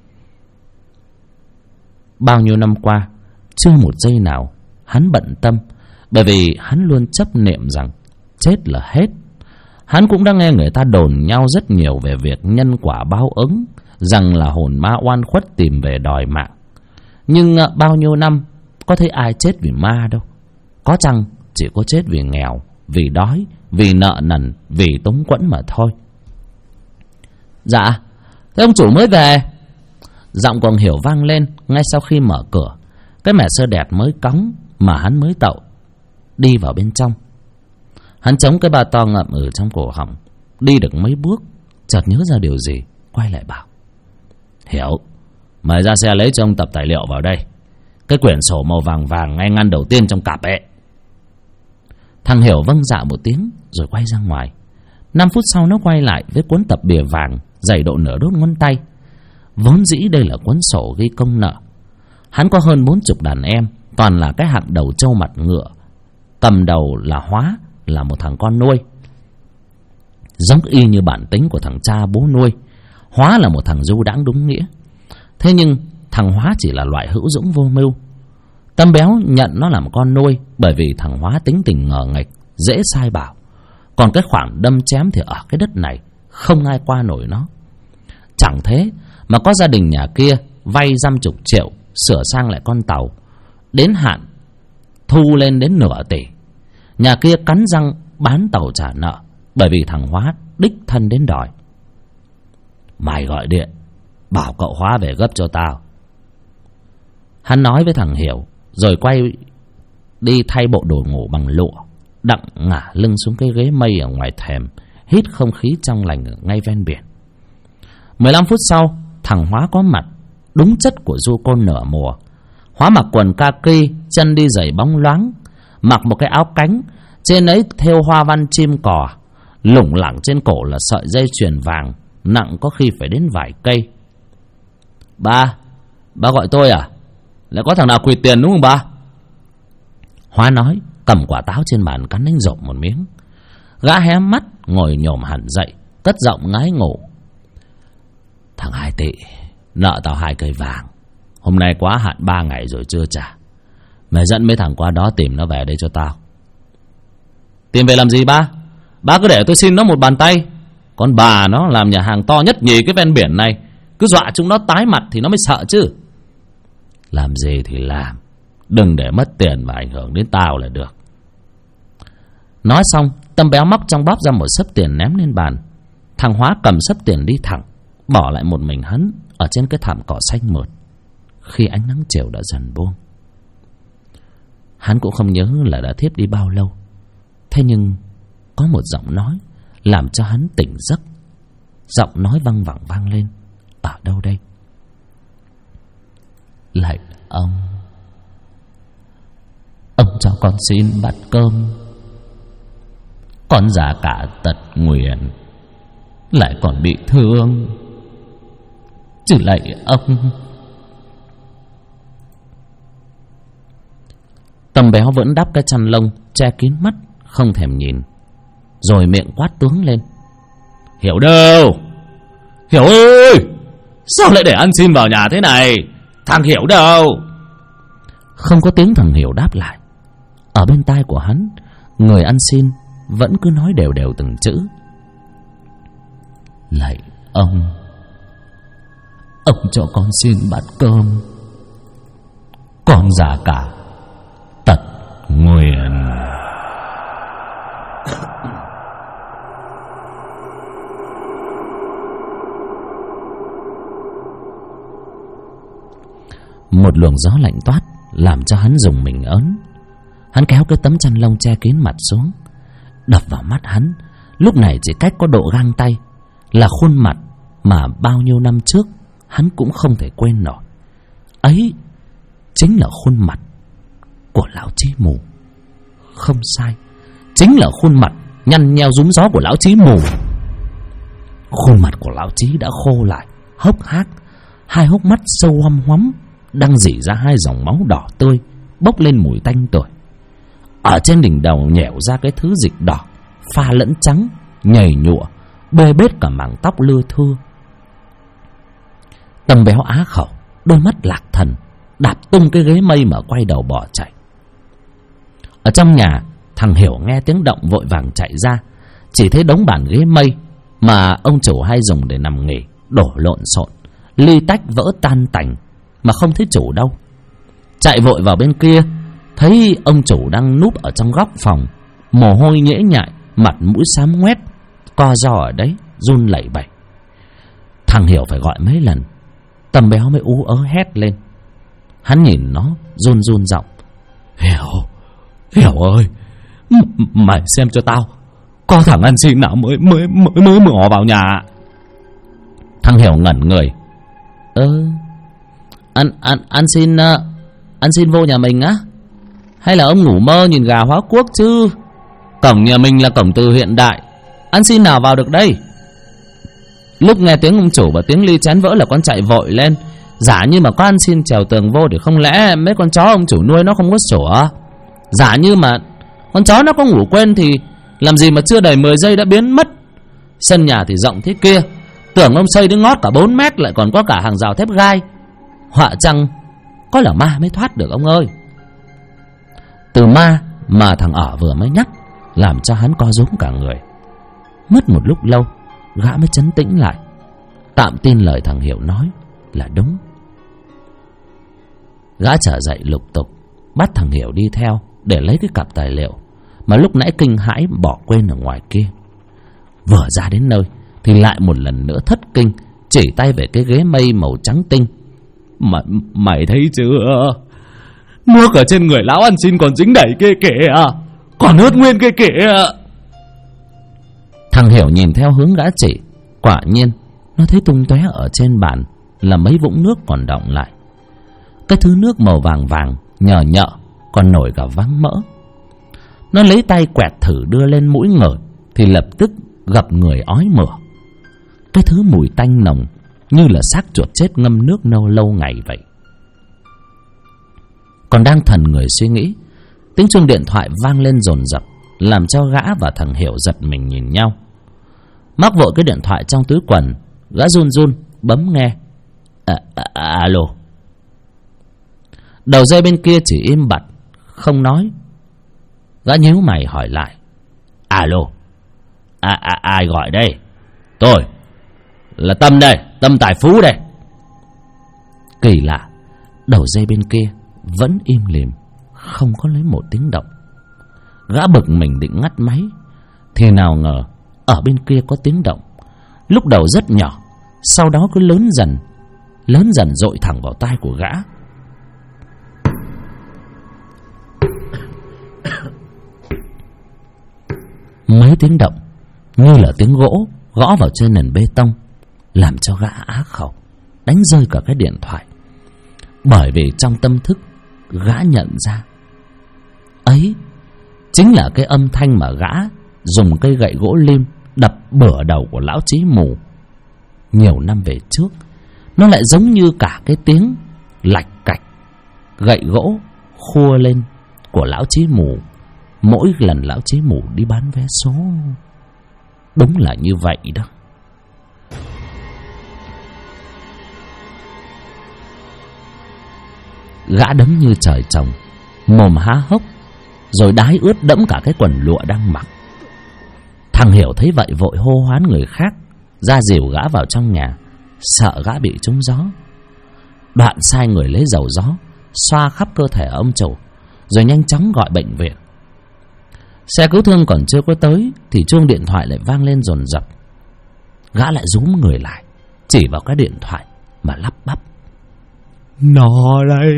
Bao nhiêu năm qua, chưa một giây nào hắn bận tâm, bởi vì hắn luôn chấp niệm rằng chết là hết. Hắn cũng đã nghe người ta đồn nhau rất nhiều về việc nhân quả báo ứng, rằng là hồn ma oan khuất tìm về đòi mạng. Nhưng bao nhiêu năm có thấy ai chết vì ma đâu. Có chăng chỉ có chết vì nghèo, vì đói, vì nợ nần, vì túng quẫn mà thôi. Dạ, thế ông chủ mới về. Giọng còn Hiểu vang lên ngay sau khi mở cửa. Cái mẹ sơ đẹp mới cóng mà hắn mới tậu đi vào bên trong. Hắn chống cái ba to ngậm ở trong cổ họng, đi được mấy bước chợt nhớ ra điều gì, quay lại bảo: Hiểu, mời ra xe lấy cho ông tập tài liệu vào đây. Cái quyển sổ màu vàng vàng ngay ngăn đầu tiên trong cặp ấy. Thằng Hiểu vâng dạ một tiếng rồi quay ra ngoài. 5 phút sau nó quay lại với cuốn tập bìa vàng dày độ nửa đốt ngón tay. Vốn dĩ đây là cuốn sổ ghi công nợ. Hắn có hơn 40 đàn em, toàn là cái hạng đầu trâu mặt ngựa. Cầm đầu là Hóa, là một thằng con nuôi, giống y như bản tính của thằng cha bố nuôi. Hóa là một thằng du đãng đúng nghĩa. Thế nhưng thằng Hóa chỉ là loại hữu dũng vô mưu. Tâm Béo nhận nó làm con nuôi bởi vì thằng Hóa tính tình ngờ nghệch, dễ sai bảo. Còn cái khoản đâm chém thì ở cái đất này không ai qua nổi nó. Chẳng thế mà có gia đình nhà kia vay 50 triệu sửa sang lại con tàu, đến hạn thu lên đến nửa tỷ. Nhà kia cắn răng bán tàu trả nợ, bởi vì thằng Hóa đích thân đến đòi. Mày gọi điện bảo cậu Hóa về gấp cho tao. Hắn nói với thằng Hiểu, rồi quay đi thay bộ đồ ngủ bằng lụa, đặng ngả lưng xuống cái ghế mây ở ngoài thềm, hít không khí trong lành ở ngay ven biển. 15 phút sau, thằng Hóa có mặt, đúng chất của du côn nửa mùa. Hóa mặc quần kaki, chân đi giày bóng loáng, mặc một cái áo cánh, trên ấy thêu hoa văn chim cò, lủng lẳng trên cổ là sợi dây chuyền vàng, nặng có khi phải đến vài cây. Ba gọi tôi à? Lại có thằng nào quỵt tiền đúng không ba? Hóa nói, cầm quả táo trên bàn cắn đánh rộp một miếng. Gã hé mắt, ngồi nhổm hẳn dậy, cất giọng ngái ngủ. Thằng 2 tỷ nợ tao 2 cây vàng, hôm nay quá hạn 3 ngày rồi chưa trả. Mày dẫn mấy thằng qua đó tìm nó về đây cho tao. Tìm về làm gì ba? Ba cứ để tôi xin nó một bàn tay. Con bà nó làm nhà hàng to nhất nhì cái ven biển này, cứ dọa chúng nó tái mặt thì nó mới sợ chứ. Làm gì thì làm, đừng để mất tiền và ảnh hưởng đến tao là được. Nói xong, Tâm Béo móc trong bóp ra một xấp tiền ném lên bàn. Thằng Hóa cầm xấp tiền đi thẳng, bỏ lại một mình hắn ở trên cái thảm cỏ xanh mượt. Khi ánh nắng chiều đã dần buông, hắn cũng không nhớ là đã thiếp đi bao lâu. Thế nhưng có một giọng nói làm cho hắn tỉnh giấc. Giọng nói văng vẳng vang lên. Ở đâu đây? Lạy ông cho con xin bát cơm. Con già cả tật nguyền, lại còn bị thương, chứ lạy ông. Tâm Béo vẫn đắp cái chăn lông che kín mắt, không thèm nhìn, rồi miệng quát tướng lên. Hiểu đâu? Hiểu ơi, sao lại để ăn xin vào nhà thế này? Thằng Hiểu đâu? Không có tiếng thằng Hiểu đáp lại. Ở bên tai của hắn, người ăn xin vẫn cứ nói đều đều từng chữ. Lạy ông cho con xin bát cơm. Con già cả tật nguyền. Một luồng gió lạnh toát làm cho hắn rùng mình ớn. Hắn kéo cái tấm chăn lông che kín mặt xuống. Đập vào mắt hắn lúc này chỉ cách có độ gang tay, là khuôn mặt mà bao nhiêu năm trước hắn cũng không thể quên nổi. Ấy chính là khuôn mặt của lão Chí Mù. Không sai, chính là khuôn mặt nhăn nheo rúm gió của lão Chí Mù. Khuôn mặt của lão Chí đã khô lại, hốc hác, hai hốc mắt sâu hoăm hoắm, đang rỉ ra hai dòng máu đỏ tươi, bốc lên mùi tanh tưởi. Ở trên đỉnh đầu nhẻo ra cái thứ dịch đỏ pha lẫn trắng, nhầy nhụa, bê bết cả mảng tóc lưa thưa. Tâm Béo á khẩu, đôi mắt lạc thần, đạp tung cái ghế mây mà quay đầu bỏ chạy. Ở trong nhà, thằng Hiểu nghe tiếng động vội vàng chạy ra, chỉ thấy đống bàn ghế mây mà ông chủ hay dùng để nằm nghỉ đổ lộn xộn, ly tách vỡ tan tành, mà không thấy chủ đâu. Chạy vội vào bên kia, thấy ông chủ đang núp ở trong góc phòng, mồ hôi nhễ nhại, mặt mũi xám ngoét, co ro ở đấy, run lẩy bẩy. Thằng Hiểu phải gọi mấy lần, Tâm Béo mới ú ớ hét lên. Hắn nhìn nó, run run giọng: Hiểu ơi, mày xem cho tao, có thằng ăn xin nào mới mò vào nhà. Thằng Hiểu ngẩn người. Ăn xin vô nhà mình á? Hay là ông ngủ mơ nhìn gà hóa quốc chứ? Cổng nhà mình là cổng từ hiện đại, ăn xin nào vào được đây? Lúc nghe tiếng ông chủ và tiếng ly chén vỡ là con chạy vội lên, giả như mà có ăn xin trèo tường vô thì không lẽ mấy con chó ông chủ nuôi nó không có sủa? Giả như mà con chó nó có ngủ quên thì làm gì mà chưa đầy 10 giây đã biến mất. Sân nhà thì rộng thế kia, tưởng ông xây đến ngót cả 4 mét, lại còn có cả hàng rào thép gai. Họa chăng có là ma mới thoát được ông ơi. Từ ma mà thằng ở vừa mới nhắc làm cho hắn co rúm cả người. Mất một lúc lâu, gã mới trấn tĩnh lại, tạm tin lời thằng Hiểu nói là đúng. Gã trở dậy lục tục bắt thằng Hiểu đi theo để lấy cái cặp tài liệu mà lúc nãy kinh hãi bỏ quên ở ngoài kia. Vừa ra đến nơi thì lại một lần nữa thất kinh, chỉ tay về cái ghế mây màu trắng tinh. Mày thấy chưa? Nước ở trên người lão ăn xin còn dính đầy kia kìa, còn ướt nguyên kia kìa. Thằng Hiểu nhìn theo hướng gã chỉ, quả nhiên nó thấy tung tóe ở trên bàn là mấy vũng nước còn đọng lại. Cái thứ nước màu vàng vàng nhờ nhợ, còn nổi cả váng mỡ. Nó lấy tay quẹt thử đưa lên mũi ngửi thì lập tức gặp người ói mửa. Cái thứ mùi tanh nồng như là xác chuột chết ngâm nước lâu ngày vậy. Còn đang thần người suy nghĩ, tiếng chuông điện thoại vang lên dồn dập, làm cho gã và thằng Hiểu giật mình nhìn nhau. Móc vội cái điện thoại trong túi quần, gã run run bấm nghe. Alo. Đầu dây bên kia chỉ im bặt, không nói. Gã nhíu mày hỏi lại. Alo. Ai gọi đây? Tôi là Tâm đây, Tâm Tài Phú đây. Kỳ lạ, đầu dây bên kia vẫn im lìm, không có lấy một tiếng động. Gã bực mình định ngắt máy thì nào ngờ ở bên kia có tiếng động. Lúc đầu rất nhỏ, sau đó cứ lớn dần dội thẳng vào tai của gã. Mấy tiếng động như là tiếng gỗ gõ vào trên nền bê tông, làm cho gã á khẩu, đánh rơi cả cái điện thoại. Bởi vì trong tâm thức gã nhận ra ấy chính là cái âm thanh mà gã dùng cây gậy gỗ lim đập bửa đầu của lão Chí Mù nhiều năm về trước. Nó lại giống như cả cái tiếng lạch cạch gậy gỗ khua lên của lão Chí Mù mỗi lần lão Chí Mù đi bán vé số. Đúng là như vậy đó. Gã đấm như trời trồng, mồm há hốc, rồi đái ướt đẫm cả cái quần lụa đang mặc. Thằng Hiểu thấy vậy vội hô hoán người khác ra dìu gã vào trong nhà, sợ gã bị trúng gió. Đoạn sai người lấy dầu gió xoa khắp cơ thể ông chủ, rồi nhanh chóng gọi bệnh viện. Xe cứu thương còn chưa có tới thì chuông điện thoại lại vang lên dồn dập. Gã lại rúm người lại, chỉ vào cái điện thoại mà lắp bắp. Nó đây,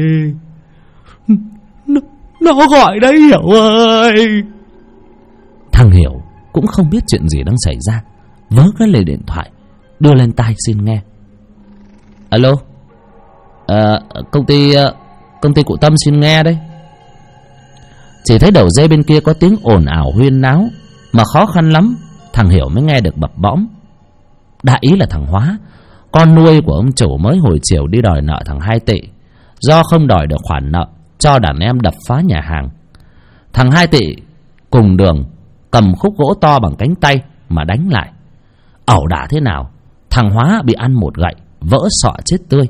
nó gọi đấy Hiểu ơi. Thằng Hiểu cũng không biết chuyện gì đang xảy ra, vớ cái lấy điện thoại đưa lên tai xin nghe. Alo. Công ty cụ Tâm xin nghe đấy. Chỉ thấy đầu dây bên kia có tiếng ồn ào huyên náo, mà khó khăn lắm thằng Hiểu mới nghe được bập bõm. Đại ý là thằng Hóa, con nuôi của ông chủ, mới hồi chiều đi đòi nợ thằng 2 tỷ. Do không đòi được khoản nợ, cho đàn em đập phá nhà hàng. Thằng 2 tỷ cùng đường cầm khúc gỗ to bằng cánh tay mà đánh lại. Ẩu đả thế nào, thằng Hóa bị ăn một gậy, vỡ sọ chết tươi.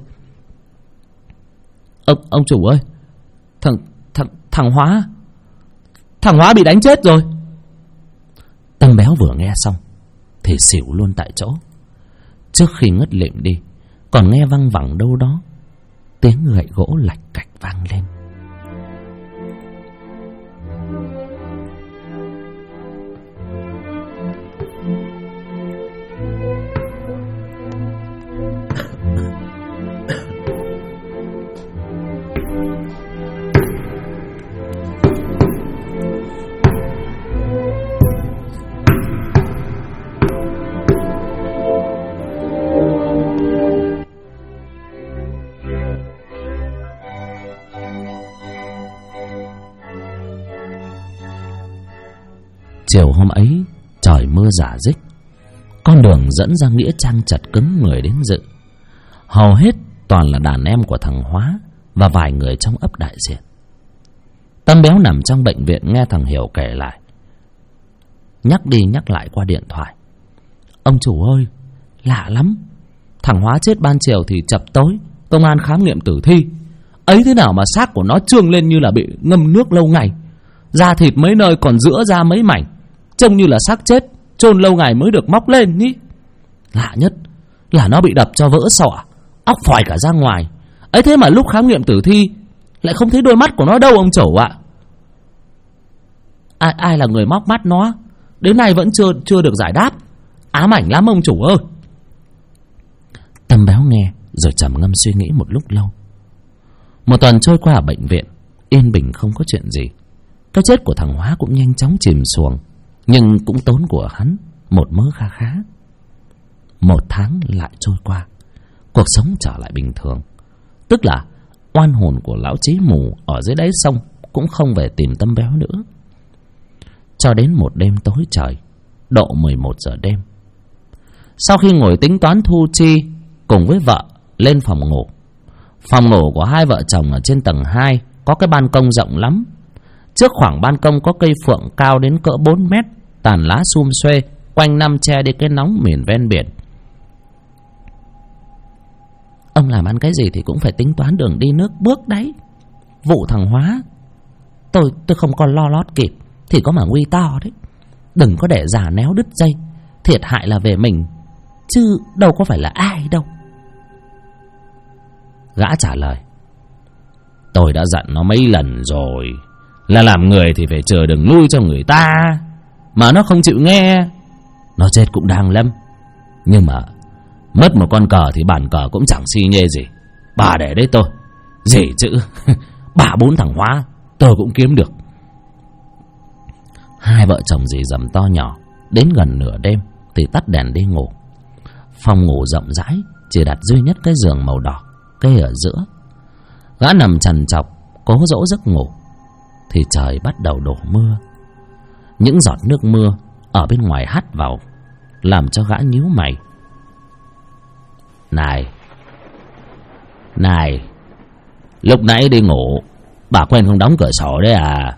Ông chủ ơi, thằng Hóa bị đánh chết rồi. Tâm Béo vừa nghe xong thì xỉu luôn tại chỗ. Trước khi ngất lịm đi, còn nghe văng vẳng đâu đó tiếng gậy gỗ lạch cạch vang lên. Chiều hôm ấy trời mưa rả rích, con đường dẫn ra nghĩa trang chật cứng người đến dự. Hầu hết toàn là đàn em của thằng Hóa và vài người trong ấp đại diện. Tâm Béo nằm trong bệnh viện nghe thằng Hiểu kể lại, nhắc đi nhắc lại qua điện thoại. Ông chủ ơi, lạ lắm, thằng Hóa chết ban chiều thì chập tối công an khám nghiệm tử thi. Ấy thế nào mà xác của nó trương lên như là bị ngâm nước lâu ngày, da thịt mấy nơi còn rữa ra mấy mảnh, trông như là xác chết chôn lâu ngày mới được móc lên ý. Lạ nhất là nó bị đập cho vỡ sọ, óc phòi cả ra ngoài. Ấy thế mà lúc khám nghiệm tử thi lại không thấy đôi mắt của nó đâu ông chủ ạ. Ai là người móc mắt nó, đến nay vẫn chưa được giải đáp. Ám ảnh lắm ông chủ ơi. Tâm Béo nghe rồi trầm ngâm suy nghĩ một lúc lâu. Một tuần trôi qua ở bệnh viện, yên bình không có chuyện gì. Cái chết của thằng Hóa cũng nhanh chóng chìm xuồng, nhưng cũng tốn của hắn một mớ kha khá. 1 tháng lại trôi qua, cuộc sống trở lại bình thường. Tức là oan hồn của lão Chí mù ở dưới đáy sông cũng không về tìm Tâm Béo nữa. Cho đến một đêm tối trời, độ 11 giờ đêm, sau khi ngồi tính toán thu chi cùng với vợ lên phòng ngủ. Phòng ngủ của hai vợ chồng ở trên tầng 2 có cái ban công rộng lắm. Trước khoảng ban công có cây phượng cao đến cỡ 4 mét, tàn lá sum xuê, quanh năm che đi cái nóng miền ven biển. Ông làm ăn cái gì thì cũng phải tính toán đường đi nước bước đấy. Vụ thằng Hóa tôi không còn lo lót kịp thì có mà nguy to đấy. Đừng có để già néo đứt dây, thiệt hại là về mình chứ đâu có phải là ai đâu. Gã trả lời, tôi đã dặn nó mấy lần rồi, là làm người thì phải chừa đừng nuôi cho người ta, mà nó không chịu nghe. Nó chết cũng đáng lắm, nhưng mà mất một con cờ thì bàn cờ cũng chẳng xi nhê gì. Bà để đấy tôi gì chứ 3-4 thằng Hóa tôi cũng kiếm được. Hai vợ chồng dì dầm to nhỏ đến gần nửa đêm thì tắt đèn đi ngủ. Phòng ngủ rộng rãi, chỉ đặt duy nhất cái giường màu đỏ kê ở giữa. Gã nằm trằn trọc cố dỗ giấc ngủ thì trời bắt đầu đổ mưa. Những giọt nước mưa ở bên ngoài hắt vào làm cho gã nhíu mày. Này, lúc nãy đi ngủ bà quên không đóng cửa sổ đấy à?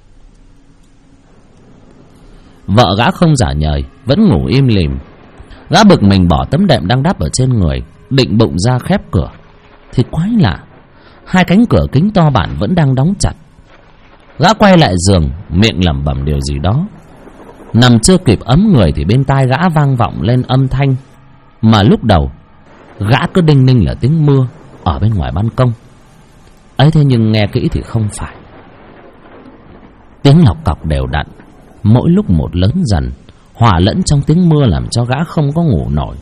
Vợ gã không giả nhời, vẫn ngủ im lìm. Gã bực mình bỏ tấm đệm đang đắp ở trên người, định bụng ra khép cửa thì quái lạ, hai cánh cửa kính to bản vẫn đang đóng chặt. Gã quay lại giường, miệng lẩm bẩm điều gì đó. Nằm chưa kịp ấm người thì bên tai gã vang vọng lên âm thanh mà lúc đầu gã cứ đinh ninh là tiếng mưa ở bên ngoài ban công. Ấy thế nhưng nghe kỹ thì không phải. Tiếng lọc cọc đều đặn, mỗi lúc một lớn dần, hòa lẫn trong tiếng mưa làm cho gã không có ngủ nổi.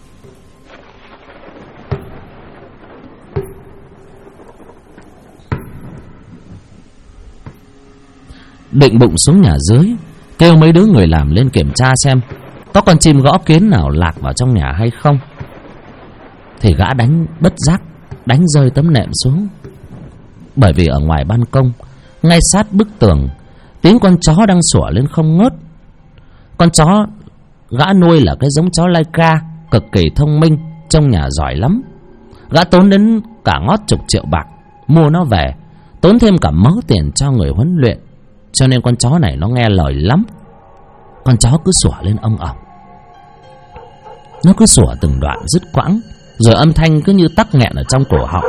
Định bụng xuống nhà dưới, kêu mấy đứa người làm lên kiểm tra xem có con chim gõ kiến nào lạc vào trong nhà hay không. Thì gã đánh bất giác đánh rơi tấm nệm xuống. Bởi vì ở ngoài ban công, ngay sát bức tường, tiếng con chó đang sủa lên không ngớt. Con chó gã nuôi là cái giống chó Laika cực kỳ thông minh, trông nhà giỏi lắm. Gã tốn đến cả ngót chục triệu bạc mua nó về, tốn thêm cả mớ tiền cho người huấn luyện, cho nên con chó này nó nghe lời lắm. Con chó cứ sủa lên ong ong. Nó cứ sủa từng đoạn dứt quãng, rồi âm thanh cứ như tắc nghẹn ở trong cổ họng.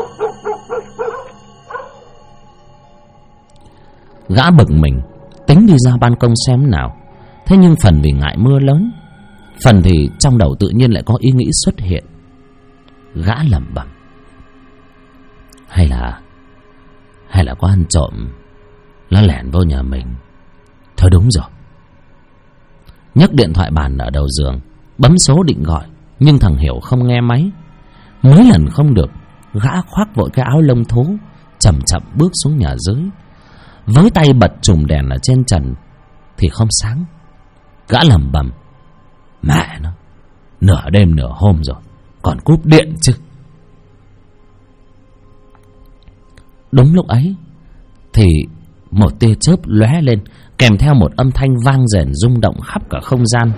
Gã bực mình, tính đi ra ban công xem nào. Thế nhưng phần vì ngại mưa lớn, phần thì trong đầu tự nhiên lại có ý nghĩ xuất hiện. Gã lẩm bẩm: Hay là có ăn trộm nó lẻn vô nhà mình. Thôi đúng rồi. Nhấc điện thoại bàn ở đầu giường, bấm số định gọi, nhưng thằng Hiểu không nghe máy. Mấy lần không được, gã khoác vội cái áo lông thú, chậm chậm bước xuống nhà dưới. Với tay bật chùm đèn ở trên trần thì không sáng. Gã lẩm bẩm: Mẹ nó, nửa đêm nửa hôm rồi còn cúp điện chứ. Đúng lúc ấy thì một tia chớp lóe lên, kèm theo một âm thanh vang rền rung động khắp cả không gian.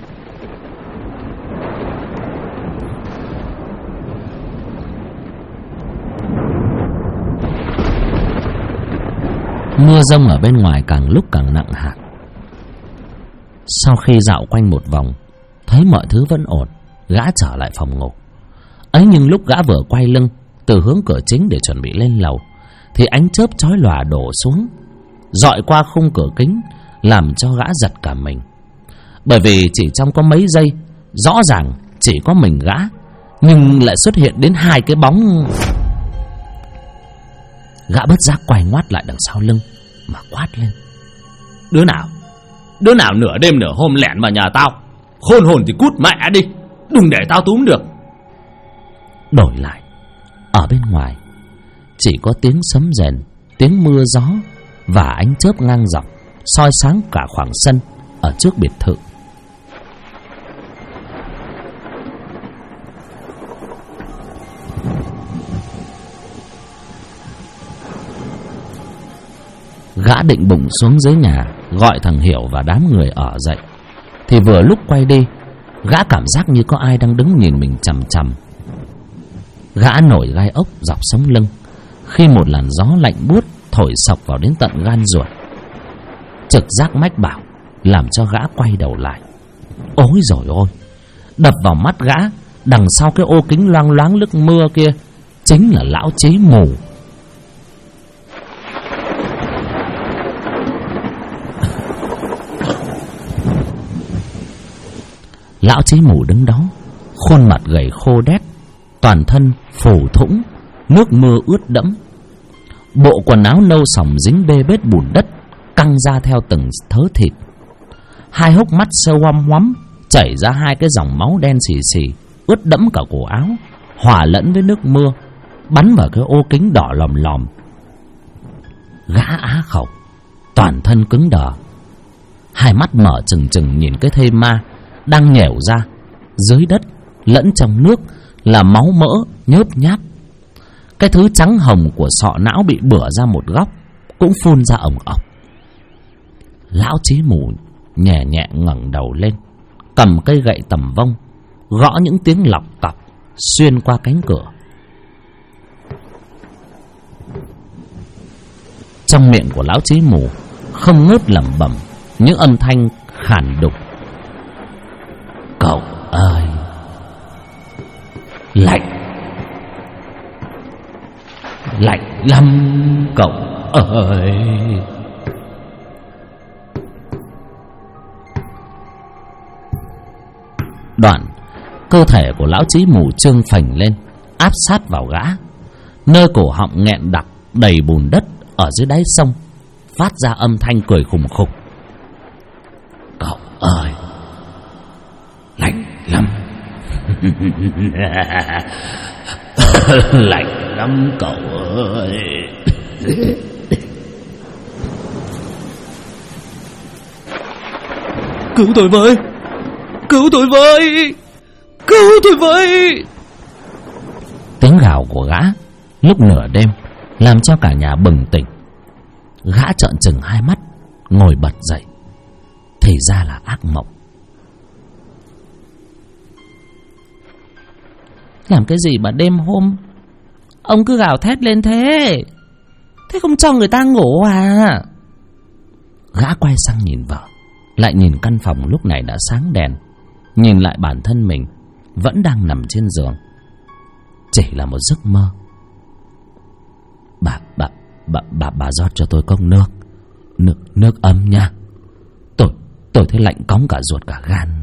Mưa rông ở bên ngoài càng lúc càng nặng hạt. Sau khi dạo quanh một vòng, thấy mọi thứ vẫn ổn, gã trở lại phòng ngủ. Ấy nhưng lúc gã vừa quay lưng từ hướng cửa chính để chuẩn bị lên lầu, thì ánh chớp chói lòa đổ xuống, dọi qua khung cửa kính, làm cho gã giật cả mình. Bởi vì chỉ trong có mấy giây, rõ ràng chỉ có mình gã, nhưng lại xuất hiện đến hai cái bóng. Gã bất giác quay ngoắt lại đằng sau lưng mà quát lên: Đứa nào nửa đêm nửa hôm lẻn vào nhà tao? Khôn hồn thì cút mẹ đi, đừng để tao túm được. Đổi lại, ở bên ngoài chỉ có tiếng sấm rền, tiếng mưa gió và ánh chớp ngang dọc soi sáng cả khoảng sân ở trước biệt thự. Gã định bụng xuống dưới nhà gọi thằng Hiểu và đám người ở dậy, thì vừa lúc quay đi, gã cảm giác như có ai đang đứng nhìn mình chằm chằm. Gã nổi gai ốc dọc sống lưng khi một làn gió lạnh buốt thổi sộc vào đến tận gan ruột. Trực giác mách bảo làm cho gã quay đầu lại. Ôi dồi ôi! Đập vào mắt gã, đằng sau cái ô kính loang loáng nước mưa kia, chính là lão Chí Mù. Lão Chí Mù đứng đó, khuôn mặt gầy khô đét, toàn thân phù thủng, nước mưa ướt đẫm. Bộ quần áo nâu sòng dính bê bết bùn đất căng ra theo từng thớ thịt. Hai hốc mắt sâu hoăm hoắm chảy ra hai cái dòng máu đen xì xì, ướt đẫm cả cổ áo, hòa lẫn với nước mưa, bắn vào cái ô kính đỏ lòm lòm. Gã á khẩu, toàn thân cứng đờ, hai mắt mở trừng trừng nhìn cái thây ma đang nhẻo ra. Dưới đất lẫn trong nước là máu mỡ nhớp nháp. Cái thứ trắng hồng của sọ não bị bửa ra một góc, cũng phun ra ồng ọc. Lão Chí Mù nhẹ nhẹ ngẩng đầu lên, cầm cây gậy tầm vông, gõ những tiếng lọc cọc xuyên qua cánh cửa. Trong miệng của lão Chí Mù không ngớt lẩm bẩm những âm thanh khản đục: Cậu ơi, lạnh lắm cậu ơi. Đoạn cơ thể của lão Chí Mù trương phình lên, áp sát vào gã. Nơi cổ họng nghẹn đặc đầy bùn đất ở dưới đáy sông phát ra âm thanh cười khùng khục: Cậu ơi, lạnh lắm. Lạnh lắm cậu ơi. Cứu tôi với, cứu tôi với, cứu tôi với. Tiếng gào của gã lúc nửa đêm làm cho cả nhà bừng tỉnh. Gã trợn trừng hai mắt, ngồi bật dậy. Thì ra là ác mộng. Làm cái gì mà đêm hôm ông cứ gào thét lên thế? Thế không cho người ta ngủ à? Gã quay sang nhìn vợ, lại nhìn căn phòng lúc này đã sáng đèn, nhìn lại bản thân mình vẫn đang nằm trên giường. Chỉ là một giấc mơ. Bà rót cho tôi cốc nước ấm nha. Tôi thấy lạnh cóng cả ruột cả gan.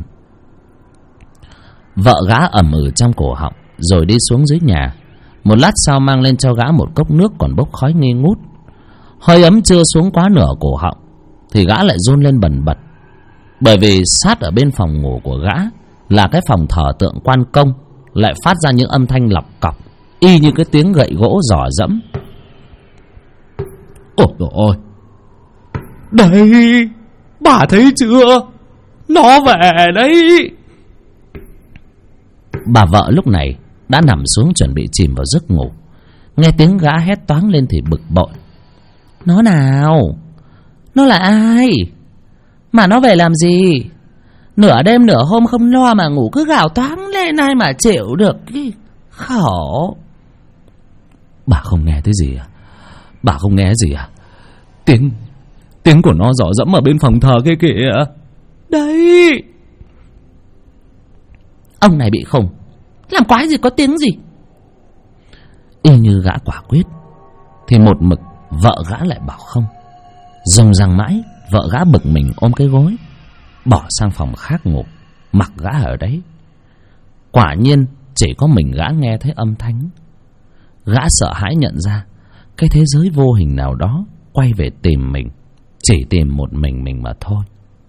Vợ gã ẩm ừ trong cổ họng, rồi đi xuống dưới nhà. Một lát sau mang lên cho gã một cốc nước còn bốc khói nghi ngút. Hơi ấm chưa xuống quá nửa cổ họng thì gã lại run lên bần bật. Bởi vì sát ở bên phòng ngủ của gã là cái phòng thờ tượng quan công, lại phát ra những âm thanh lọc cọc y như cái tiếng gậy gỗ giỏ giẫm. Ôi dồi ôi, đây, bà thấy chưa? Nó về đấy. Bà vợ lúc này đã nằm xuống chuẩn bị chìm vào giấc ngủ. Nghe tiếng gã hét toáng lên thì bực bội. Nó nào? Nó là ai? Mà nó về làm gì? Nửa đêm nửa hôm không lo mà ngủ cứ gào toáng lên, ai mà chịu được. Khổ. Bà không nghe thấy gì à? Bà không nghe gì à? Tiếng của nó dò dẫm ở bên phòng thờ kia kìa. Đây. Ông này bị khùng, làm quái gì có tiếng gì. Y như gã quả quyết thì một mực vợ gã lại bảo không. Dùng rằng mãi, vợ gã bực mình ôm cái gối bỏ sang phòng khác ngủ, mặc gã ở đấy. Quả nhiên chỉ có mình gã nghe thấy âm thanh. Gã sợ hãi nhận ra cái thế giới vô hình nào đó quay về tìm mình, chỉ tìm một mình mà thôi.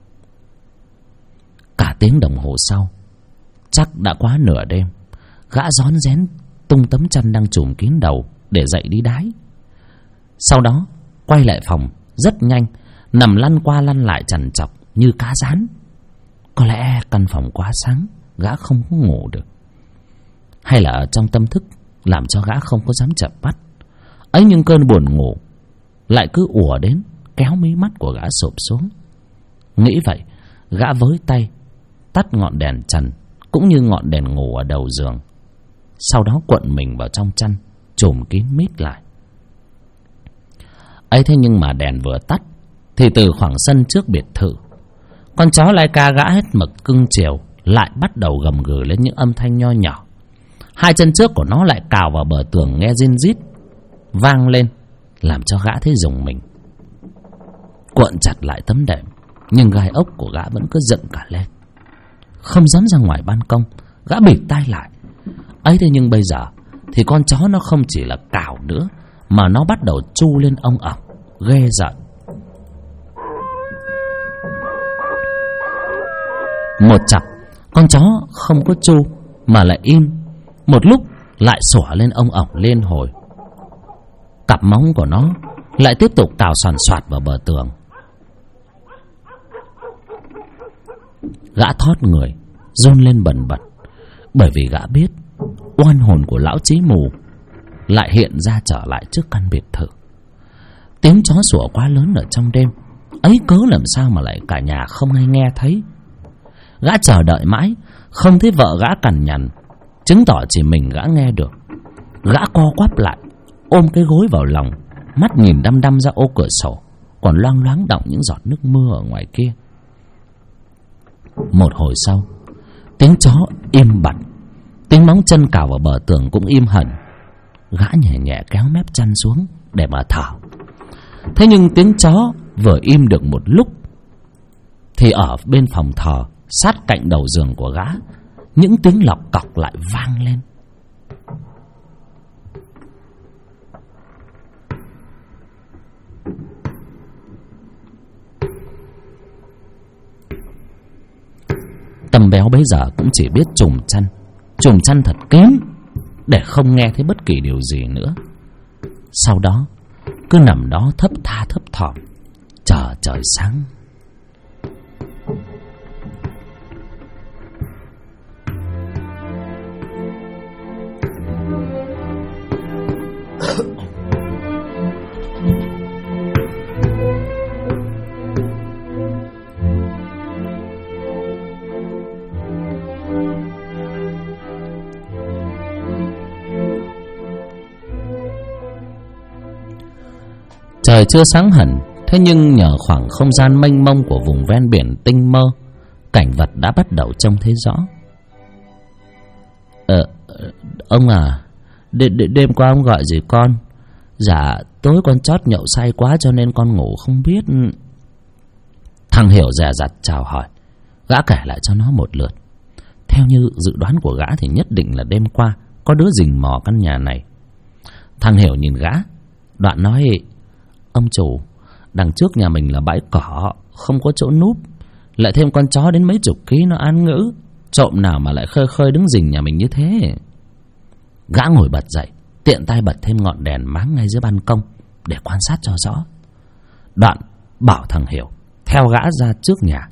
Cả tiếng đồng hồ sau, chắc đã quá nửa đêm, gã rón rén tung tấm chăn đang trùm kín đầu để dậy đi đái. Sau đó quay lại phòng rất nhanh, nằm lăn qua lăn lại trằn trọc như cá rán. Có lẽ căn phòng quá sáng, gã không có ngủ được, hay là ở trong tâm thức làm cho gã không có dám chợp mắt. Ấy nhưng cơn buồn ngủ lại cứ ùa đến, kéo mí mắt của gã sụp xuống. Nghĩ vậy, gã với tay tắt ngọn đèn trần cũng như ngọn đèn ngủ ở đầu giường. Sau đó cuộn mình vào trong chăn, trùm kín mít lại. Ấy thế nhưng mà đèn vừa tắt thì từ khoảng sân trước biệt thự, con chó lai ca gã hết mực cưng chiều lại bắt đầu gầm gừ lên những âm thanh nho nhỏ. Hai chân trước của nó lại cào vào bờ tường nghe rin rít vang lên, làm cho gã thấy rùng mình. Cuộn chặt lại tấm đệm, nhưng gai ốc của gã vẫn cứ dựng cả lên. Không dám ra ngoài ban công, gã bịt tai lại. Ấy thế nhưng bây giờ thì con chó nó không chỉ là cào nữa, mà nó bắt đầu chu lên ong ọc, ghê giận. Một chặp, con chó không có chu mà lại im, một lúc lại xủa lên ong ọc liên hồi. Cặp móng của nó lại tiếp tục cào soàn soạt vào bờ tường. Gã thót người, run lên bần bật, bởi vì gã biết oan hồn của lão trí mù lại hiện ra trở lại trước căn biệt thự. Tiếng chó sủa quá lớn ở trong đêm ấy, cớ làm sao mà lại cả nhà không ai nghe thấy. Gã chờ đợi mãi không thấy vợ gã cằn nhằn, chứng tỏ chỉ mình gã nghe được. Gã co quắp lại, ôm cái gối vào lòng, mắt nhìn đăm đăm ra ô cửa sổ, còn loang loáng đọng những giọt nước mưa ở ngoài kia. Một hồi sau, tiếng chó im bặt, tiếng móng chân cào vào bờ tường cũng im hẳn. Gã nhẹ nhẹ kéo mép chăn xuống để mà thở. Thế nhưng tiếng chó vừa im được một lúc thì ở bên phòng thờ sát cạnh đầu giường của gã, những tiếng lọc cọc lại vang lên. Tâm béo bấy giờ cũng chỉ biết trùm chăn thật kín để không nghe thấy bất kỳ điều gì nữa. Sau đó cứ nằm đó thấp tha thấp thỏm chờ trời sáng. Trời chưa sáng hẳn, thế nhưng nhờ khoảng không gian mênh mông của vùng ven biển tinh mơ, cảnh vật đã bắt đầu trông thấy rõ. Ông à, đêm qua ông gọi gì con? Dạ, tối con chót nhậu say quá cho nên con ngủ không biết. Thằng Hiểu dè dặt chào hỏi. Gã kể lại cho nó một lượt. Theo như dự đoán của gã thì nhất định là đêm qua có đứa rình mò căn nhà này. Thằng Hiểu nhìn gã, đoạn nói: Ông chủ, đằng trước nhà mình là bãi cỏ, không có chỗ núp, lại thêm con chó đến mấy chục ký nó án ngữ, trộm nào mà lại khơi khơi đứng rình nhà mình như thế. Gã ngồi bật dậy, tiện tay bật thêm ngọn đèn máng ngay dưới ban công để quan sát cho rõ. Đoạn bảo thằng Hiểu theo gã ra trước nhà.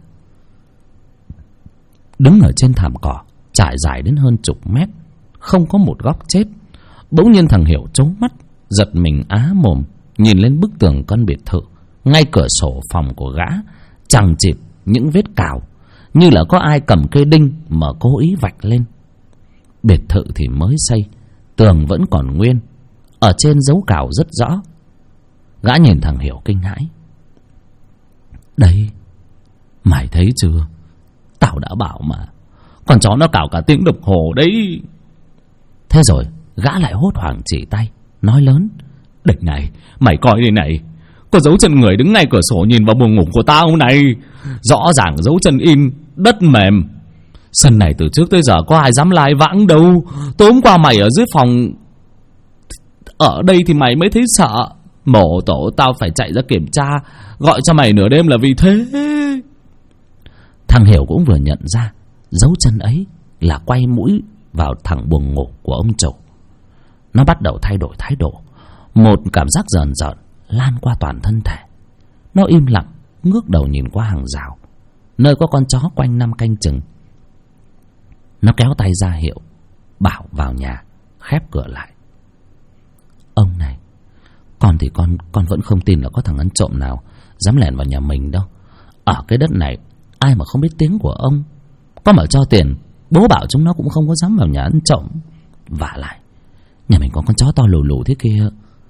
Đứng ở trên thảm cỏ trải dài đến hơn chục mét, không có một góc chết. Bỗng nhiên thằng Hiểu trố mắt, giật mình á mồm, nhìn lên bức tường căn biệt thự. Ngay cửa sổ phòng của gã chằng chịt những vết cào, như là có ai cầm cây đinh mà cố ý vạch lên. Biệt thự thì mới xây, tường vẫn còn nguyên, ở trên dấu cào rất rõ. Gã nhìn thằng Hiểu kinh hãi. Đây, mày thấy chưa? Tao đã bảo mà, con chó nó cào cả tiếng đồng hồ đấy. Thế rồi gã lại hốt hoảng chỉ tay, nói lớn: Địch này, mày coi đây này, có dấu chân người đứng ngay cửa sổ nhìn vào buồng ngủ của tao này. Rõ ràng dấu chân in, đất mềm. Sân này từ trước tới giờ có ai dám lai vãng đâu. Tối hôm qua mày ở dưới phòng ở đây thì mày mới thấy sợ. Mổ tổ tao phải chạy ra kiểm tra, gọi cho mày nửa đêm là vì thế. Thằng Hiểu cũng vừa nhận ra dấu chân ấy là quay mũi vào thẳng buồng ngủ của ông chủ. Nó bắt đầu thay đổi thái độ. Một cảm giác rờn rợn lan qua toàn thân thể. Nó im lặng ngước đầu nhìn qua hàng rào, nơi có con chó quanh năm canh chừng. Nó kéo tay ra hiệu bảo vào nhà, khép cửa lại. Ông này, con thì con vẫn không tin là có thằng ăn trộm nào dám lẻn vào nhà mình đâu. Ở cái đất này ai mà không biết tiếng của ông. Có mà cho tiền, bố bảo chúng nó cũng không có dám vào nhà ăn trộm. Vả lại, nhà mình có con chó to lù lù thế kia.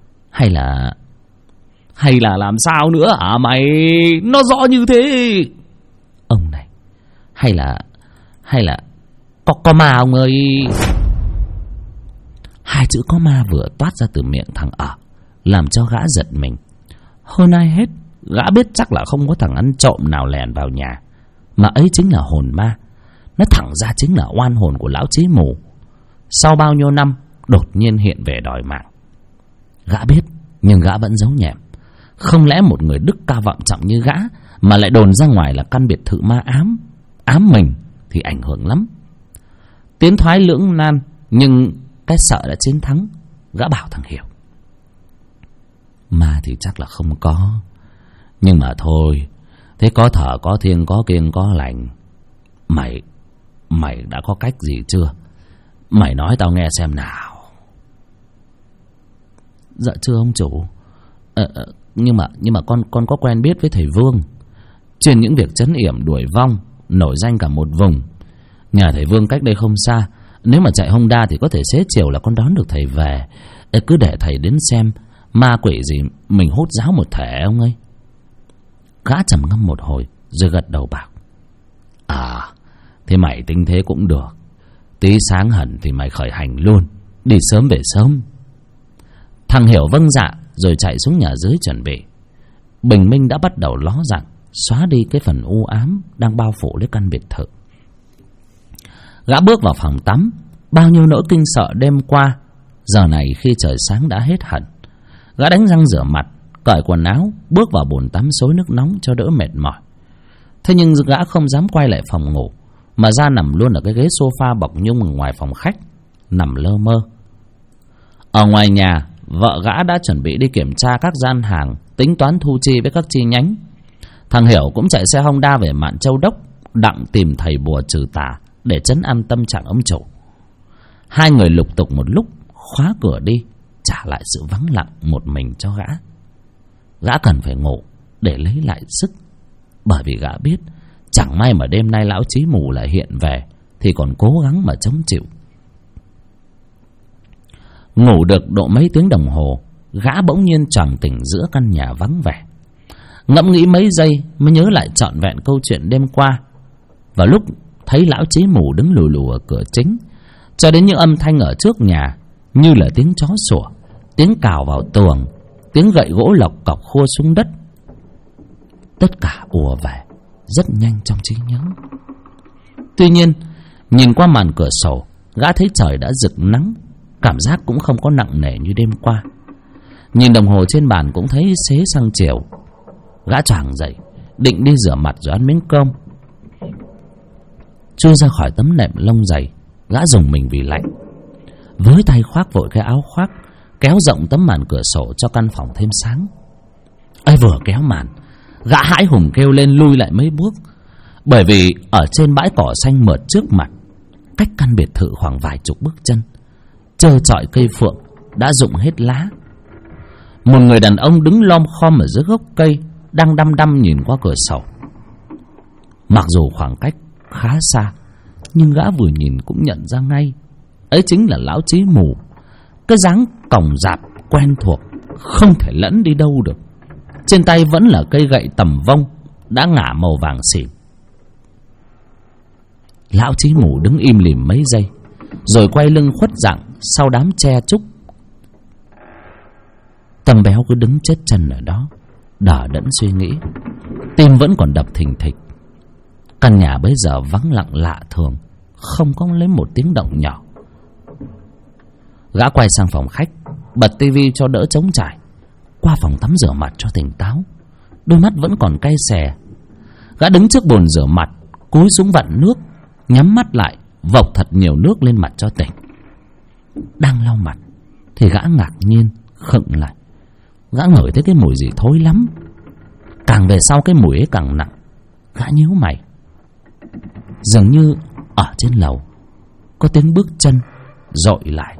Hay là làm sao nữa hả mày? Nó rõ như thế. Ông này, hay là có ma ông ơi. Hai chữ có ma vừa toát ra từ miệng thằng làm cho gã giật mình. Hơn ai hết, gã biết chắc là không có thằng ăn trộm nào lèn vào nhà, mà ấy chính là hồn ma. Nó thẳng ra chính là oan hồn của lão Chí Mù, sau bao nhiêu năm đột nhiên hiện về đòi mạng. Gã biết, nhưng gã vẫn giấu nhẹm. Không lẽ một người đức cao vọng trọng như gã mà lại đồn ra ngoài là căn biệt thự ma ám mình thì ảnh hưởng lắm. Tiến thoái lưỡng nan, nhưng cái sợ đã chiến thắng. Gã bảo thằng Hiểu: Ma thì chắc là không có, nhưng mà thôi, thế có thở có thiêng có kiêng có lành. Mày đã có cách gì chưa? Mày nói tao nghe xem nào. Dạ chưa ông chủ. Nhưng mà con có quen biết với thầy Vương, chuyên những việc trấn yểm đuổi vong, nổi danh cả một vùng. Nhà thầy Vương cách đây không xa, nếu mà chạy Honda thì có thể xế chiều là con đón được thầy về. Cứ để thầy đến xem, ma quỷ gì mình hốt giáo một thể ông ơi. Gã trầm ngâm một hồi rồi gật đầu bảo: Thế mày tính thế cũng được. Tí sáng hẳn thì mày khởi hành luôn, đi sớm về sớm. Thằng Hiểu vâng dạ rồi chạy xuống nhà dưới chuẩn bị. Bình minh đã bắt đầu ló dạng, xóa đi cái phần u ám đang bao phủ lấy căn biệt thự. Gã bước vào phòng tắm. Bao nhiêu nỗi kinh sợ đêm qua, giờ này khi trời sáng đã hết hẳn. Gã đánh răng rửa mặt, cởi quần áo, bước vào bồn tắm xối nước nóng cho đỡ mệt mỏi. Thế nhưng gã không dám quay lại phòng ngủ, mà ra nằm luôn ở cái ghế sofa bọc nhung ở ngoài phòng khách, nằm lơ mơ. Ở ngoài nhà, vợ gã đã chuẩn bị đi kiểm tra các gian hàng, tính toán thu chi với các chi nhánh. Thằng Hiểu cũng chạy xe Honda về Mạn Châu Đốc, đặng tìm thầy bùa trừ tà để trấn an tâm trạng ông chủ. Hai người lục tục một lúc khóa cửa đi, trả lại sự vắng lặng một mình cho gã. Gã cần phải ngủ để lấy lại sức, bởi vì gã biết chẳng may mà đêm nay lão Chí Mù lại hiện về thì còn cố gắng mà chống chịu. Ngủ được độ mấy tiếng đồng hồ, gã bỗng nhiên choàng tỉnh giữa căn nhà vắng vẻ. Ngẫm nghĩ mấy giây mới nhớ lại trọn vẹn câu chuyện đêm qua. Vào lúc thấy lão Chí Mù đứng lù lù ở cửa chính, cho đến những âm thanh ở trước nhà như là tiếng chó sủa, tiếng cào vào tường, tiếng gậy gỗ lộc cọc khua xuống đất, tất cả ùa về rất nhanh trong trí nhớ. Tuy nhiên, nhìn qua màn cửa sổ, gã thấy trời đã rực nắng, cảm giác cũng không có nặng nề như đêm qua. Nhìn đồng hồ trên bàn cũng thấy xế sang chiều. Gã choàng dậy, định đi rửa mặt rồi ăn miếng cơm. Chui ra khỏi tấm nệm lông dày, gã rùng mình vì lạnh, với tay khoác vội cái áo khoác, kéo rộng tấm màn cửa sổ cho căn phòng thêm sáng. Ấy vừa kéo màn, gã hãi hùng kêu lên lui lại mấy bước, bởi vì ở trên bãi cỏ xanh mượt trước mặt, cách căn biệt thự khoảng vài chục bước chân, trơ trọi cây phượng đã rụng hết lá. Một người đàn ông đứng lom khom ở dưới gốc cây, đang đăm đăm nhìn qua cửa sổ. Mặc dù khoảng cách khá xa, nhưng gã vừa nhìn cũng nhận ra ngay, ấy chính là lão Chí Mù. Cái dáng còng rạp quen thuộc, không thể lẫn đi đâu được. Trên tay vẫn là cây gậy tầm vông đã ngả màu vàng xỉn. Lão Chí Mù đứng im lìm mấy giây, rồi quay lưng khuất dạng sau đám tre trúc. Tâm Béo cứ đứng chết chân ở đó, đờ đẫn suy nghĩ, tim vẫn còn đập thình thịch. Căn nhà bây giờ vắng lặng lạ thường, không có lấy một tiếng động nhỏ. Gã quay sang phòng khách, bật tivi cho đỡ trống trải, qua phòng tắm rửa mặt cho tỉnh táo. Đôi mắt vẫn còn cay xè. Gã đứng trước bồn rửa mặt, cúi xuống vặn nước, nhắm mắt lại, vộc thật nhiều nước lên mặt cho tỉnh. Đang lau mặt thì gã ngạc nhiên khựng lại. Gã ngửi thấy cái mùi gì thối lắm. Càng về sau cái mùi ấy càng nặng. Gã nhíu mày. Dường như ở trên lầu có tiếng bước chân dội lại.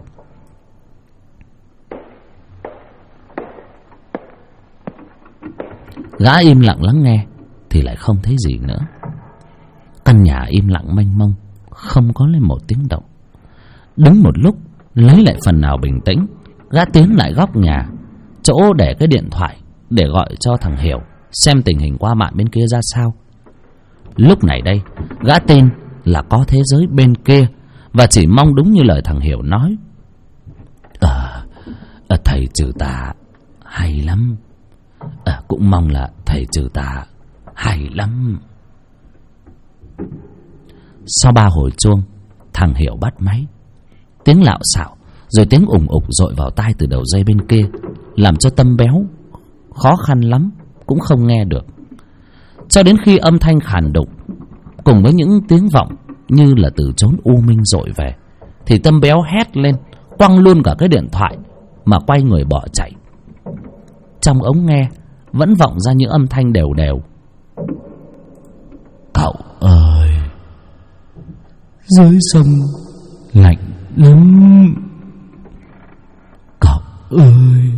Gã im lặng lắng nghe thì lại không thấy gì nữa. Căn nhà im lặng mênh mông, không có lên một tiếng động. Đứng một lúc, lấy lại phần nào bình tĩnh, gã tiến lại góc nhà, chỗ để cái điện thoại, để gọi cho thằng Hiểu xem tình hình qua mạng bên kia ra sao. Lúc này đây, gã tin là có thế giới bên kia, và chỉ mong đúng như lời thằng Hiểu nói. Thầy trừ tà hay lắm. Cũng mong là thầy trừ tà hay lắm. Sau 3 hồi chuông, thằng Hiểu bắt máy. Tiếng lạo xạo rồi tiếng ủng ục dội vào tai từ đầu dây bên kia, làm cho Tâm Béo khó khăn lắm cũng không nghe được. Cho đến khi âm thanh khàn đục cùng với những tiếng vọng như là từ chốn u minh dội về, thì Tâm Béo hét lên, quăng luôn cả cái điện thoại mà quay người bỏ chạy. Trong ống nghe vẫn vọng ra những âm thanh đều đều. Cậu ơi, dưới sông lạnh lắm. Cậu ơi.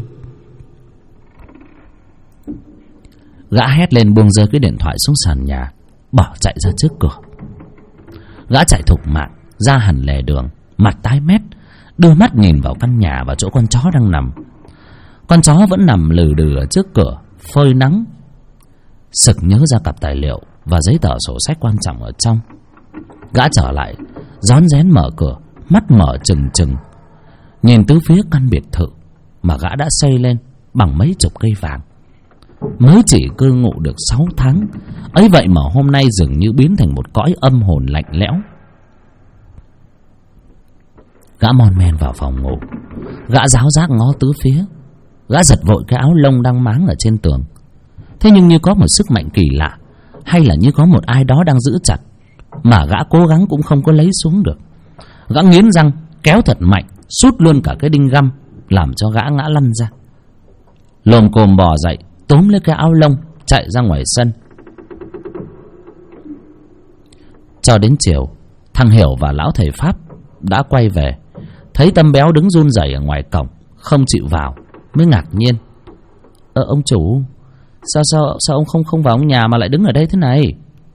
Gã hét lên buông rơi cái điện thoại xuống sàn nhà, bỏ chạy ra trước cửa. Gã chạy thục mạng ra hẳn lề đường, mặt tái mét, đưa mắt nhìn vào căn nhà và chỗ con chó đang nằm. Con chó vẫn nằm lừ đừ ở trước cửa, phơi nắng. Sực nhớ ra cặp tài liệu và giấy tờ sổ sách quan trọng ở trong. Gã trở lại, rón rén mở cửa, mắt mở trừng trừng, nhìn tứ phía căn biệt thự mà gã đã xây lên bằng mấy chục cây vàng. Mới chỉ cư ngụ được 6 tháng, ấy vậy mà hôm nay dường như biến thành một cõi âm hồn lạnh lẽo. Gã mon men vào phòng ngủ, gã ráo rác ngó tứ phía. Gã giật vội cái áo lông đang máng ở trên tường. Thế nhưng như có một sức mạnh kỳ lạ, hay là như có một ai đó đang giữ chặt, mà gã cố gắng cũng không có lấy xuống được. Gã nghiến răng kéo thật mạnh, sút luôn cả cái đinh găm, làm cho gã ngã lăn ra. Lồm cồm bò dậy, túm lấy cái áo lông chạy ra ngoài sân. Cho đến chiều, thằng Hiểu và lão thầy Pháp đã quay về. Thấy Tâm Béo đứng run rẩy ở ngoài cổng, không chịu vào, mới ngạc nhiên. Ông chủ, sao ông không vào nhà mà lại đứng ở đây thế này?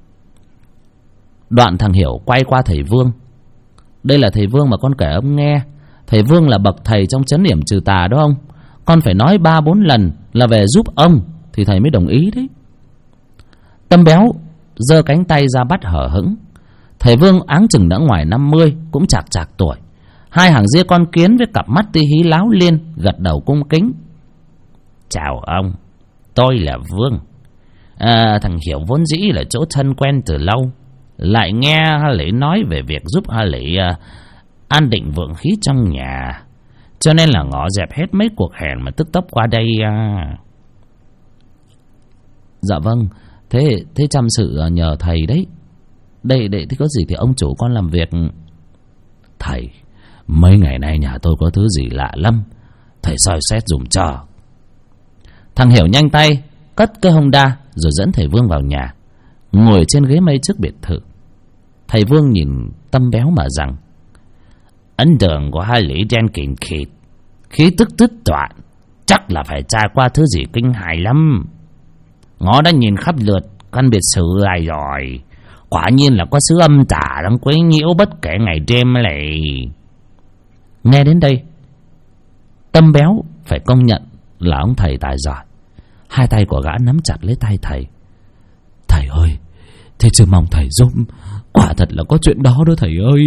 Đoạn thằng Hiểu quay qua thầy Vương. Đây là thầy Vương mà con kể ông nghe. Thầy Vương là bậc thầy trong chấn điểm trừ tà đó ông. con phải nói 3-4 lần là về giúp ông thì thầy mới đồng ý đấy. Tâm Béo giơ cánh tay ra bắt hở hững. Thầy Vương áng chừng đã ngoài 50, cũng chạc chạc tuổi. Hai hàng ria con kiến với cặp mắt tí hí láo liên, gật đầu cung kính. Chào ông, tôi là Vương. Thằng Hiểu vốn dĩ là chỗ thân quen từ lâu, lại nghe Ha Lễ nói về việc giúp Ha Lễ an định vượng khí trong nhà, cho nên là ngỏ dẹp hết mấy cuộc hẹn mà tức tốc qua đây. Dạ vâng, thế chăm sự nhờ thầy đấy. Đây thì có gì thì ông chủ con làm việc. Thầy, mấy ngày nay nhà tôi có thứ gì lạ lắm, thầy soi xét dùm cho. Thằng Hiểu nhanh tay cất cái Honda rồi dẫn thầy Vương vào nhà, ngồi trên ghế mây trước biệt thự. Thầy Vương nhìn Tâm Béo mà rằng: ấn tượng của Ha Lễ đen kịt khịt, khí tức đứt đoạn, chắc là phải trải qua thứ gì kinh hài lắm. Ngó đã nhìn khắp lượt căn biệt sự này rồi, quả nhiên là có sứ âm tà đang quấy nhiễu bất kể ngày đêm này. Nghe đến đây, Tâm Béo phải công nhận là ông thầy tài giỏi. Hai tay của gã nắm chặt lấy tay thầy. Thầy ơi, thế chứ mong thầy giúp, quả thật là có chuyện đó đó thầy ơi.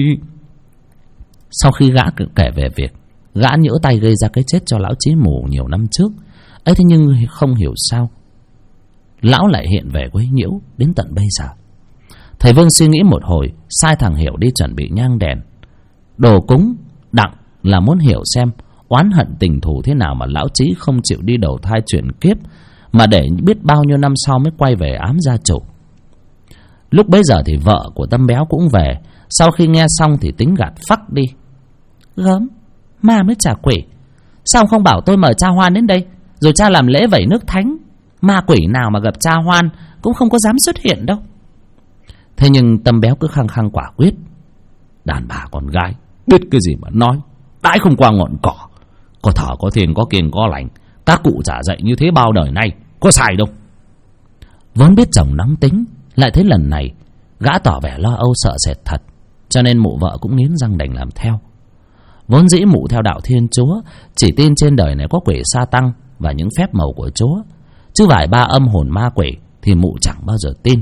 Sau khi gã kể về việc gã nhỡ tay gây ra cái chết cho lão Chí Mù nhiều năm trước ấy, thế nhưng không hiểu sao lão lại hiện về quấy nhiễu đến tận bây giờ. Thầy Vương suy nghĩ một hồi, sai thằng Hiểu đi chuẩn bị nhang đèn đồ cúng đặng, là muốn hiểu xem oán hận tình thù thế nào mà lão Chí không chịu đi đầu thai chuyển kiếp, mà để biết bao nhiêu năm sau mới quay về ám gia chủ. Lúc bấy giờ thì vợ của Tâm Béo cũng về. Sau khi nghe xong thì tính gạt phắc đi. Gớm, ma mới trả quỷ, sao không bảo tôi mời cha Hoan đến đây rồi cha làm lễ vẩy nước thánh? Ma quỷ nào mà gặp cha Hoan cũng không có dám xuất hiện đâu. Thế nhưng Tâm Béo cứ khăng khăng quả quyết. Đàn bà con gái biết cái gì mà nói, đãi không qua ngọn cỏ. Có thở có thiền có kiêng có lành, các cụ trả dạy như thế bao đời nay, có sai đâu. Vốn biết chồng nóng tính, lại thấy lần này gã tỏ vẻ lo âu sợ sệt thật, cho nên mụ vợ cũng nghiến răng đành làm theo. Vốn dĩ mụ theo đạo Thiên Chúa, chỉ tin trên đời này có quỷ sa tăng và những phép màu của Chúa, chứ vài ba âm hồn ma quỷ thì mụ chẳng bao giờ tin.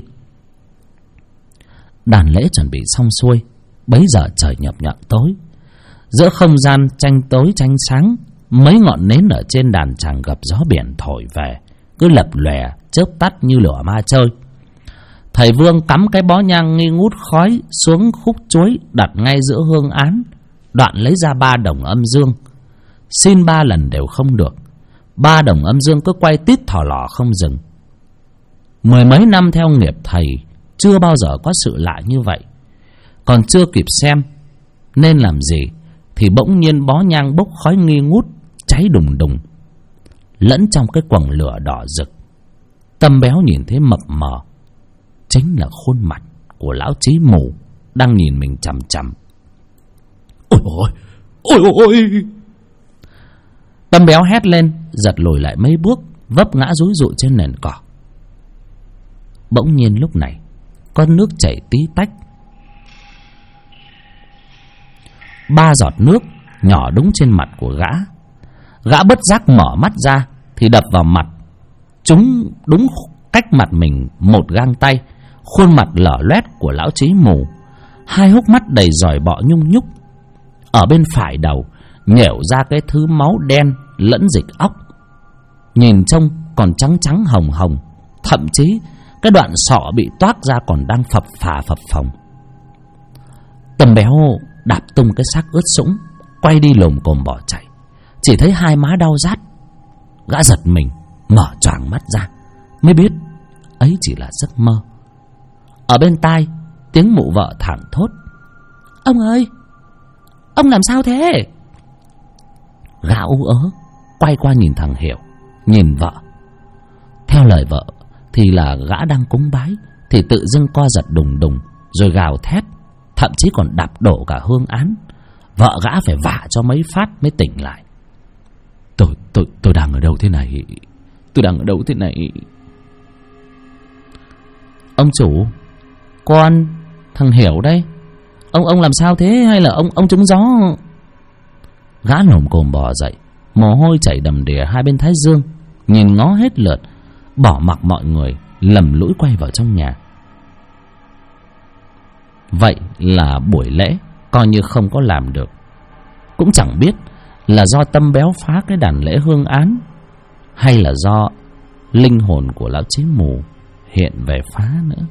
Đàn lễ chuẩn bị xong xuôi, bấy giờ trời nhập nhậm tối. Giữa không gian tranh tối tranh sáng, mấy ngọn nến ở trên đàn tràng gặp gió biển thổi về, cứ lập lòe chớp tắt như lửa ma chơi. Thầy Vương cắm cái bó nhang nghi ngút khói xuống khúc chuối đặt ngay giữa hương án, đoạn lấy ra 3 đồng âm dương. Xin 3 lần đều không được, 3 đồng âm dương cứ quay tít thò lò không dừng. 10 mấy năm theo nghiệp thầy, chưa bao giờ có sự lạ như vậy. Còn chưa kịp xem nên làm gì thì bỗng nhiên bó nhang bốc khói nghi ngút, cháy đùng đùng. Lẫn trong cái quầng lửa đỏ rực, Tâm Béo nhìn thấy mập mờ, chính là khuôn mặt của lão Chí Mù đang nhìn mình chằm chằm. Ôi ôi, ôi ôi! Tâm Béo hét lên, giật lùi lại mấy bước, vấp ngã rúi rụi trên nền cỏ. Bỗng nhiên lúc này, con nước chảy tí tách. 3 giọt nước nhỏ đúng trên mặt của gã. Gã bất giác mở mắt ra thì đập vào mặt chúng đúng cách mặt mình một gang tay. Khuôn mặt lở loét của lão Chí Mù, 2 hốc mắt đầy giòi bọ nhung nhúc. Ở bên phải đầu nhểu ra cái thứ máu đen lẫn dịch óc, nhìn trông còn trắng trắng hồng hồng. Thậm chí cái đoạn sọ bị toác ra còn đang phập phà phập phồng. Tâm Béo đạp tung cái xác ướt sũng, quay đi lồm cồm bỏ chạy. Chỉ thấy 2 má đau rát. Gã giật mình, mở choàng mắt ra, mới biết ấy chỉ là giấc mơ. Ở bên tai tiếng mụ vợ thảng thốt: Ông ơi, ông làm sao thế? Gã ú ớ quay qua nhìn thằng Hiểu, nhìn vợ. Theo lời vợ thì là gã đang cúng bái, thì tự dưng co giật đùng đùng rồi gào thét, thậm chí còn đạp đổ cả hương án. Vợ gã phải vả cho mấy phát mới tỉnh lại. Tôi đang ở đâu thế này? Tôi đang ở đâu thế này? Ông chủ, con, thằng Hiểu đây. Ông làm sao thế, hay là ông trúng gió? Gã lồm cồm bò dậy, mồ hôi chảy đầm đìa hai bên thái dương, nhìn ngó hết lượt, bỏ mặc mọi người lầm lũi quay vào trong nhà. Vậy là buổi lễ coi như không có làm được. Cũng chẳng biết là do Tâm Béo phá cái đàn lễ hương án, hay là do linh hồn của lão chí mù hiện về phá nữa.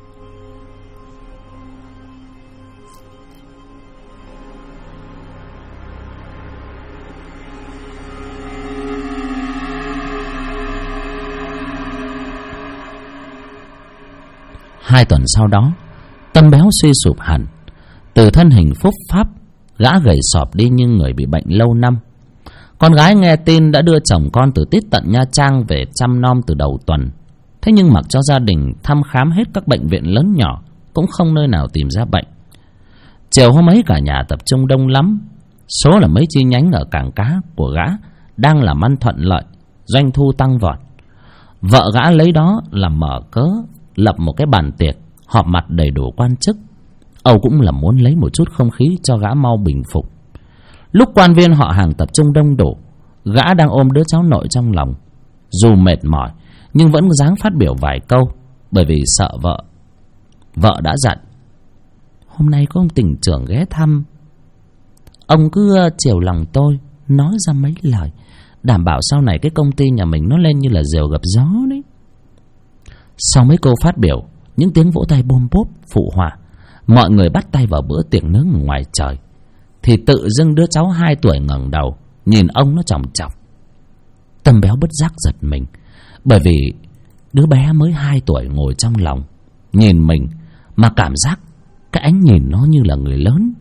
Hai tuần sau đó, Tâm Béo suy sụp hẳn. Từ thân hình phúc pháp, gã gầy sọp đi như người bị bệnh lâu năm. Con gái nghe tin đã đưa chồng con từ tít tận Nha Trang về chăm nom từ đầu tuần. Thế nhưng mặc cho gia đình thăm khám hết các bệnh viện lớn nhỏ, cũng không nơi nào tìm ra bệnh. Chiều hôm ấy cả nhà tập trung đông lắm. Số là mấy chi nhánh ở cảng cá của gã đang làm ăn thuận lợi, doanh thu tăng vọt. Vợ gã lấy đó làm mở cớ lập một cái bàn tiệc, họp mặt đầy đủ quan chức. Âu cũng là muốn lấy một chút không khí cho gã mau bình phục. Lúc quan viên họ hàng tập trung đông đủ, gã đang ôm đứa cháu nội trong lòng. Dù mệt mỏi nhưng vẫn dáng phát biểu vài câu, bởi vì sợ vợ. Vợ đã dặn: "Hôm nay có ông tỉnh trưởng ghé thăm, ông cứ chiều lòng tôi, nói ra mấy lời, đảm bảo sau này cái công ty nhà mình nó lên như là diều gặp gió đấy." Sau mấy câu phát biểu, những tiếng vỗ tay bôm bốp phụ họa, mọi người bắt tay vào bữa tiệc nướng ở ngoài trời, thì tự dưng đứa cháu 2 tuổi ngẩng đầu nhìn ông nó chòng chọc. Tâm Béo bất giác giật mình, bởi vì đứa bé mới 2 tuổi ngồi trong lòng nhìn mình mà cảm giác cái ánh nhìn nó như là người lớn.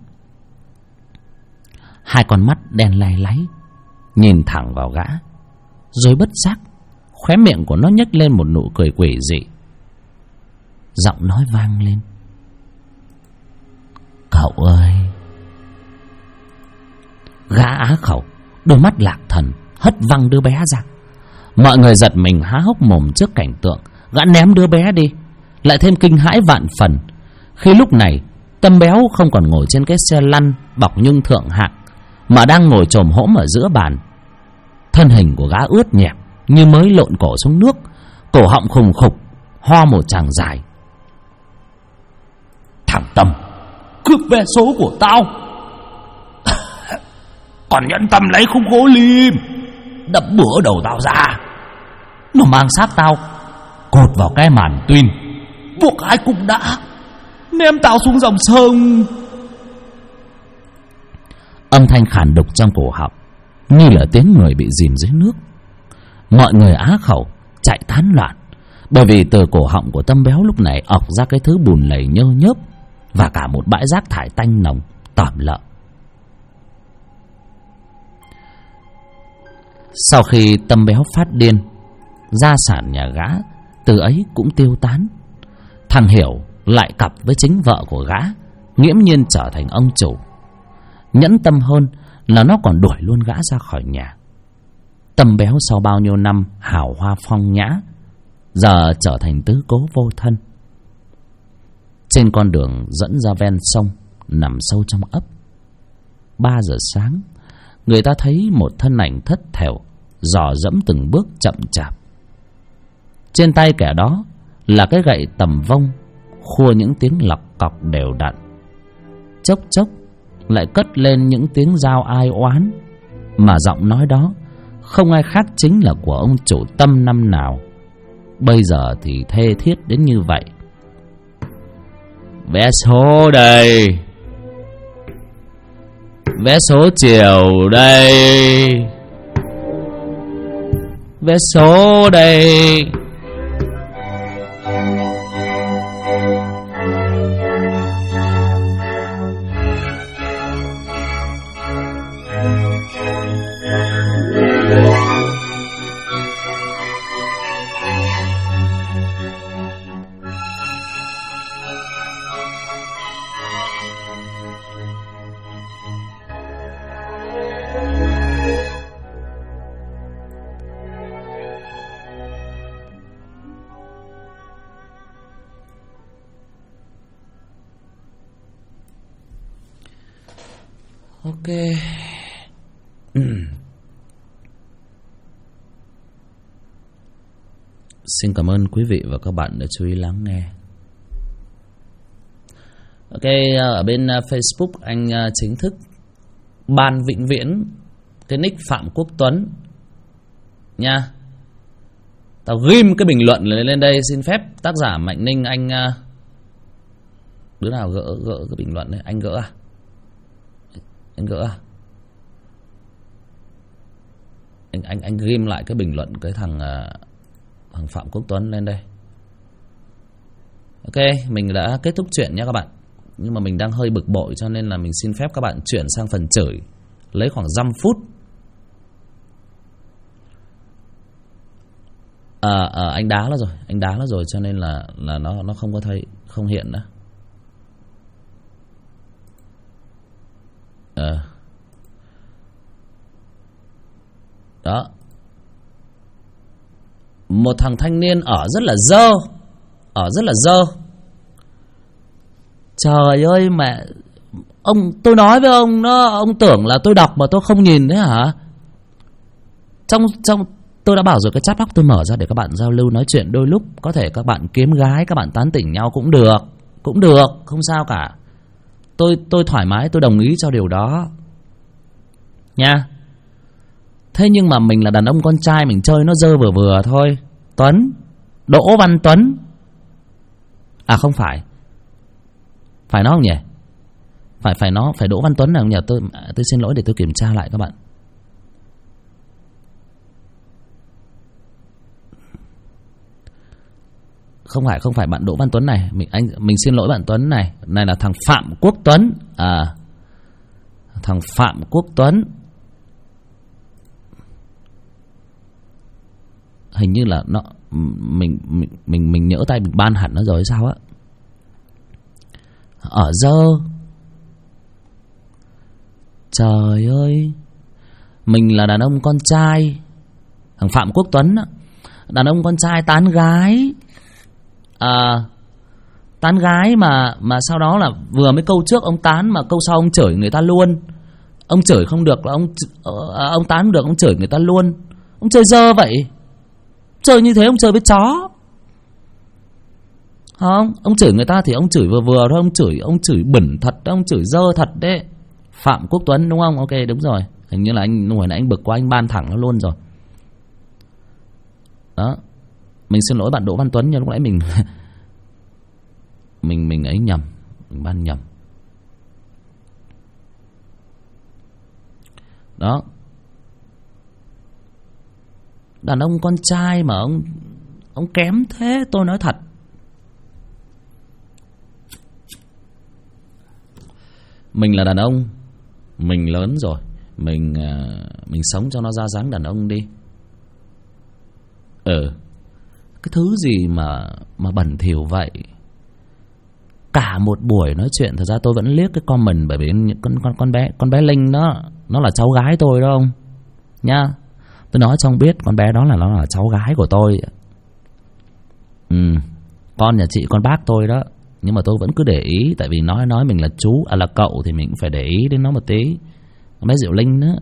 Hai con mắt đen lay láy nhìn thẳng vào gã, rồi bất giác khóe miệng của nó nhếch lên một nụ cười quỷ dị. Giọng nói vang lên: "Cậu ơi." Gã á khẩu, đôi mắt lạc thần hất văng đứa bé ra. Mọi người giật mình há hốc mồm trước cảnh tượng gã ném đứa bé đi, lại thêm kinh hãi vạn phần khi lúc này Tâm Béo không còn ngồi trên cái xe lăn bọc nhung thượng hạng, mà đang ngồi chồm hổm ở giữa bàn. Thân hình của gã ướt nhẹp như mới lộn cổ xuống nước, cổ họng khùng khục ho một tràng dài. "Thằng Tâm, cướp vé số của tao." "Còn nhẫn tâm lấy khúc gỗ lim, đập bữa đầu tao ra." "Nó mang xác tao cột vào cái màn tuyên, buộc ai cũng đã, ném tao xuống dòng sông." Âm thanh khàn đục trong cổ họng như là tiếng người bị dìm dưới nước. Mọi người á khẩu chạy tán loạn, bởi vì từ cổ họng của Tâm Béo lúc này ọc ra cái thứ bùn lầy nhơ nhớp và cả một bãi rác thải tanh nồng tởm lợm. Sau khi Tâm Béo phát điên, gia sản nhà gã từ ấy cũng tiêu tán. Thằng Hiểu lại cặp với chính vợ của gã, nghiễm nhiên trở thành ông chủ. Nhẫn tâm hơn là nó còn đuổi luôn gã ra khỏi nhà. Tâm Béo sau bao nhiêu năm hào hoa phong nhã, giờ trở thành tứ cố vô thân. Trên con đường dẫn ra ven sông nằm sâu trong ấp, 3 giờ sáng, người ta thấy một thân ảnh thất thểu dò dẫm từng bước chậm chạp. Trên tay kẻ đó là cái gậy tầm vông khua những tiếng lọc cọc đều đặn. Chốc chốc lại cất lên những tiếng dao ai oán, mà giọng nói đó không ai khác chính là của ông chủ Tâm năm nào. Bây giờ thì thê thiết đến như vậy. "Vé số đây, vé số chiều đây, vé số đây." Ok. Xin cảm ơn quý vị và các bạn đã chú ý lắng nghe. Ok, ở bên Facebook anh chính thức ban vĩnh viễn cái nick Phạm Quốc Tuấn nha. Tao ghim cái bình luận lên đây. Xin phép tác giả Mạnh Ninh, anh đứa nào gỡ cái bình luận đấy? Anh gỡ à? Anh gỡ à? Anh ghim lại cái bình luận cái thằng Phạm Quốc Tuấn lên đây. Ok, mình đã kết thúc chuyện nha các bạn. Nhưng mà mình đang hơi bực bội cho nên là mình xin phép các bạn chuyển sang phần chửi, lấy khoảng 5 phút. Anh đá nó rồi cho nên là nó không có thấy, không hiện nữa. Đó. Một thằng thanh niên ở rất là dơ. Trời ơi mẹ, tôi nói với ông đó, ông tưởng là tôi đọc mà tôi không nhìn đấy hả? Trong tôi đã bảo rồi, cái chat box tôi mở ra để các bạn giao lưu nói chuyện, đôi lúc có thể các bạn kiếm gái, các bạn tán tỉnh nhau cũng được, không sao cả. Tôi thoải mái, tôi đồng ý cho điều đó nha. Thế nhưng mà mình là đàn ông con trai, mình chơi nó dơ vừa thôi. Tuấn, Đỗ Văn Tuấn. À không phải nó không nhỉ? Phải Đỗ Văn Tuấn nào không nhỉ? Tôi xin lỗi, để tôi kiểm tra lại các bạn. Không phải bạn Đỗ Văn Tuấn này. Mình xin lỗi bạn Tuấn này. Này là thằng Phạm Quốc Tuấn. Thằng Phạm Quốc Tuấn. Hình như là nó mình nhỡ tay, mình ban hẳn nó rồi sao á. Ở dơ. Trời ơi, mình là đàn ông con trai. Thằng Phạm Quốc Tuấn á, đàn ông con trai tán gái. Tán gái mà sau đó là vừa mấy câu trước ông tán mà câu sau ông chửi người ta luôn. Ông chửi không được là ông tán không được, ông chửi người ta luôn. Ông chơi dơ vậy. Chơi như thế ông chơi với chó. Không, ông chửi người ta thì ông chửi vừa thôi, ông chửi bẩn thật, ông chửi dơ thật đấy. Phạm Quốc Tuấn đúng không? Ok, đúng rồi. Hình như là hồi nãy anh bực quá, anh ban thẳng nó luôn rồi. Đó. Mình xin lỗi bạn Đỗ Văn Tuấn, nhưng lúc nãy mình ấy nhầm, mình ban nhầm. Đó. Đàn ông con trai mà ông kém thế, tôi nói thật. Mình là đàn ông, mình lớn rồi, mình sống cho nó ra dáng đàn ông đi. Cái thứ gì mà bẩn thỉu vậy. Cả một buổi nói chuyện, thật ra tôi vẫn liếc cái comment, bởi vì con bé Linh đó, nó là cháu gái tôi đó ông nha. Tôi nói cho ông biết, con bé đó nó là cháu gái của tôi. Con nhà chị, con bác tôi đó. Nhưng mà tôi vẫn cứ để ý, tại vì nói mình là chú, là cậu thì mình cũng phải để ý đến nó một tí. Con bé Diệu Linh đó.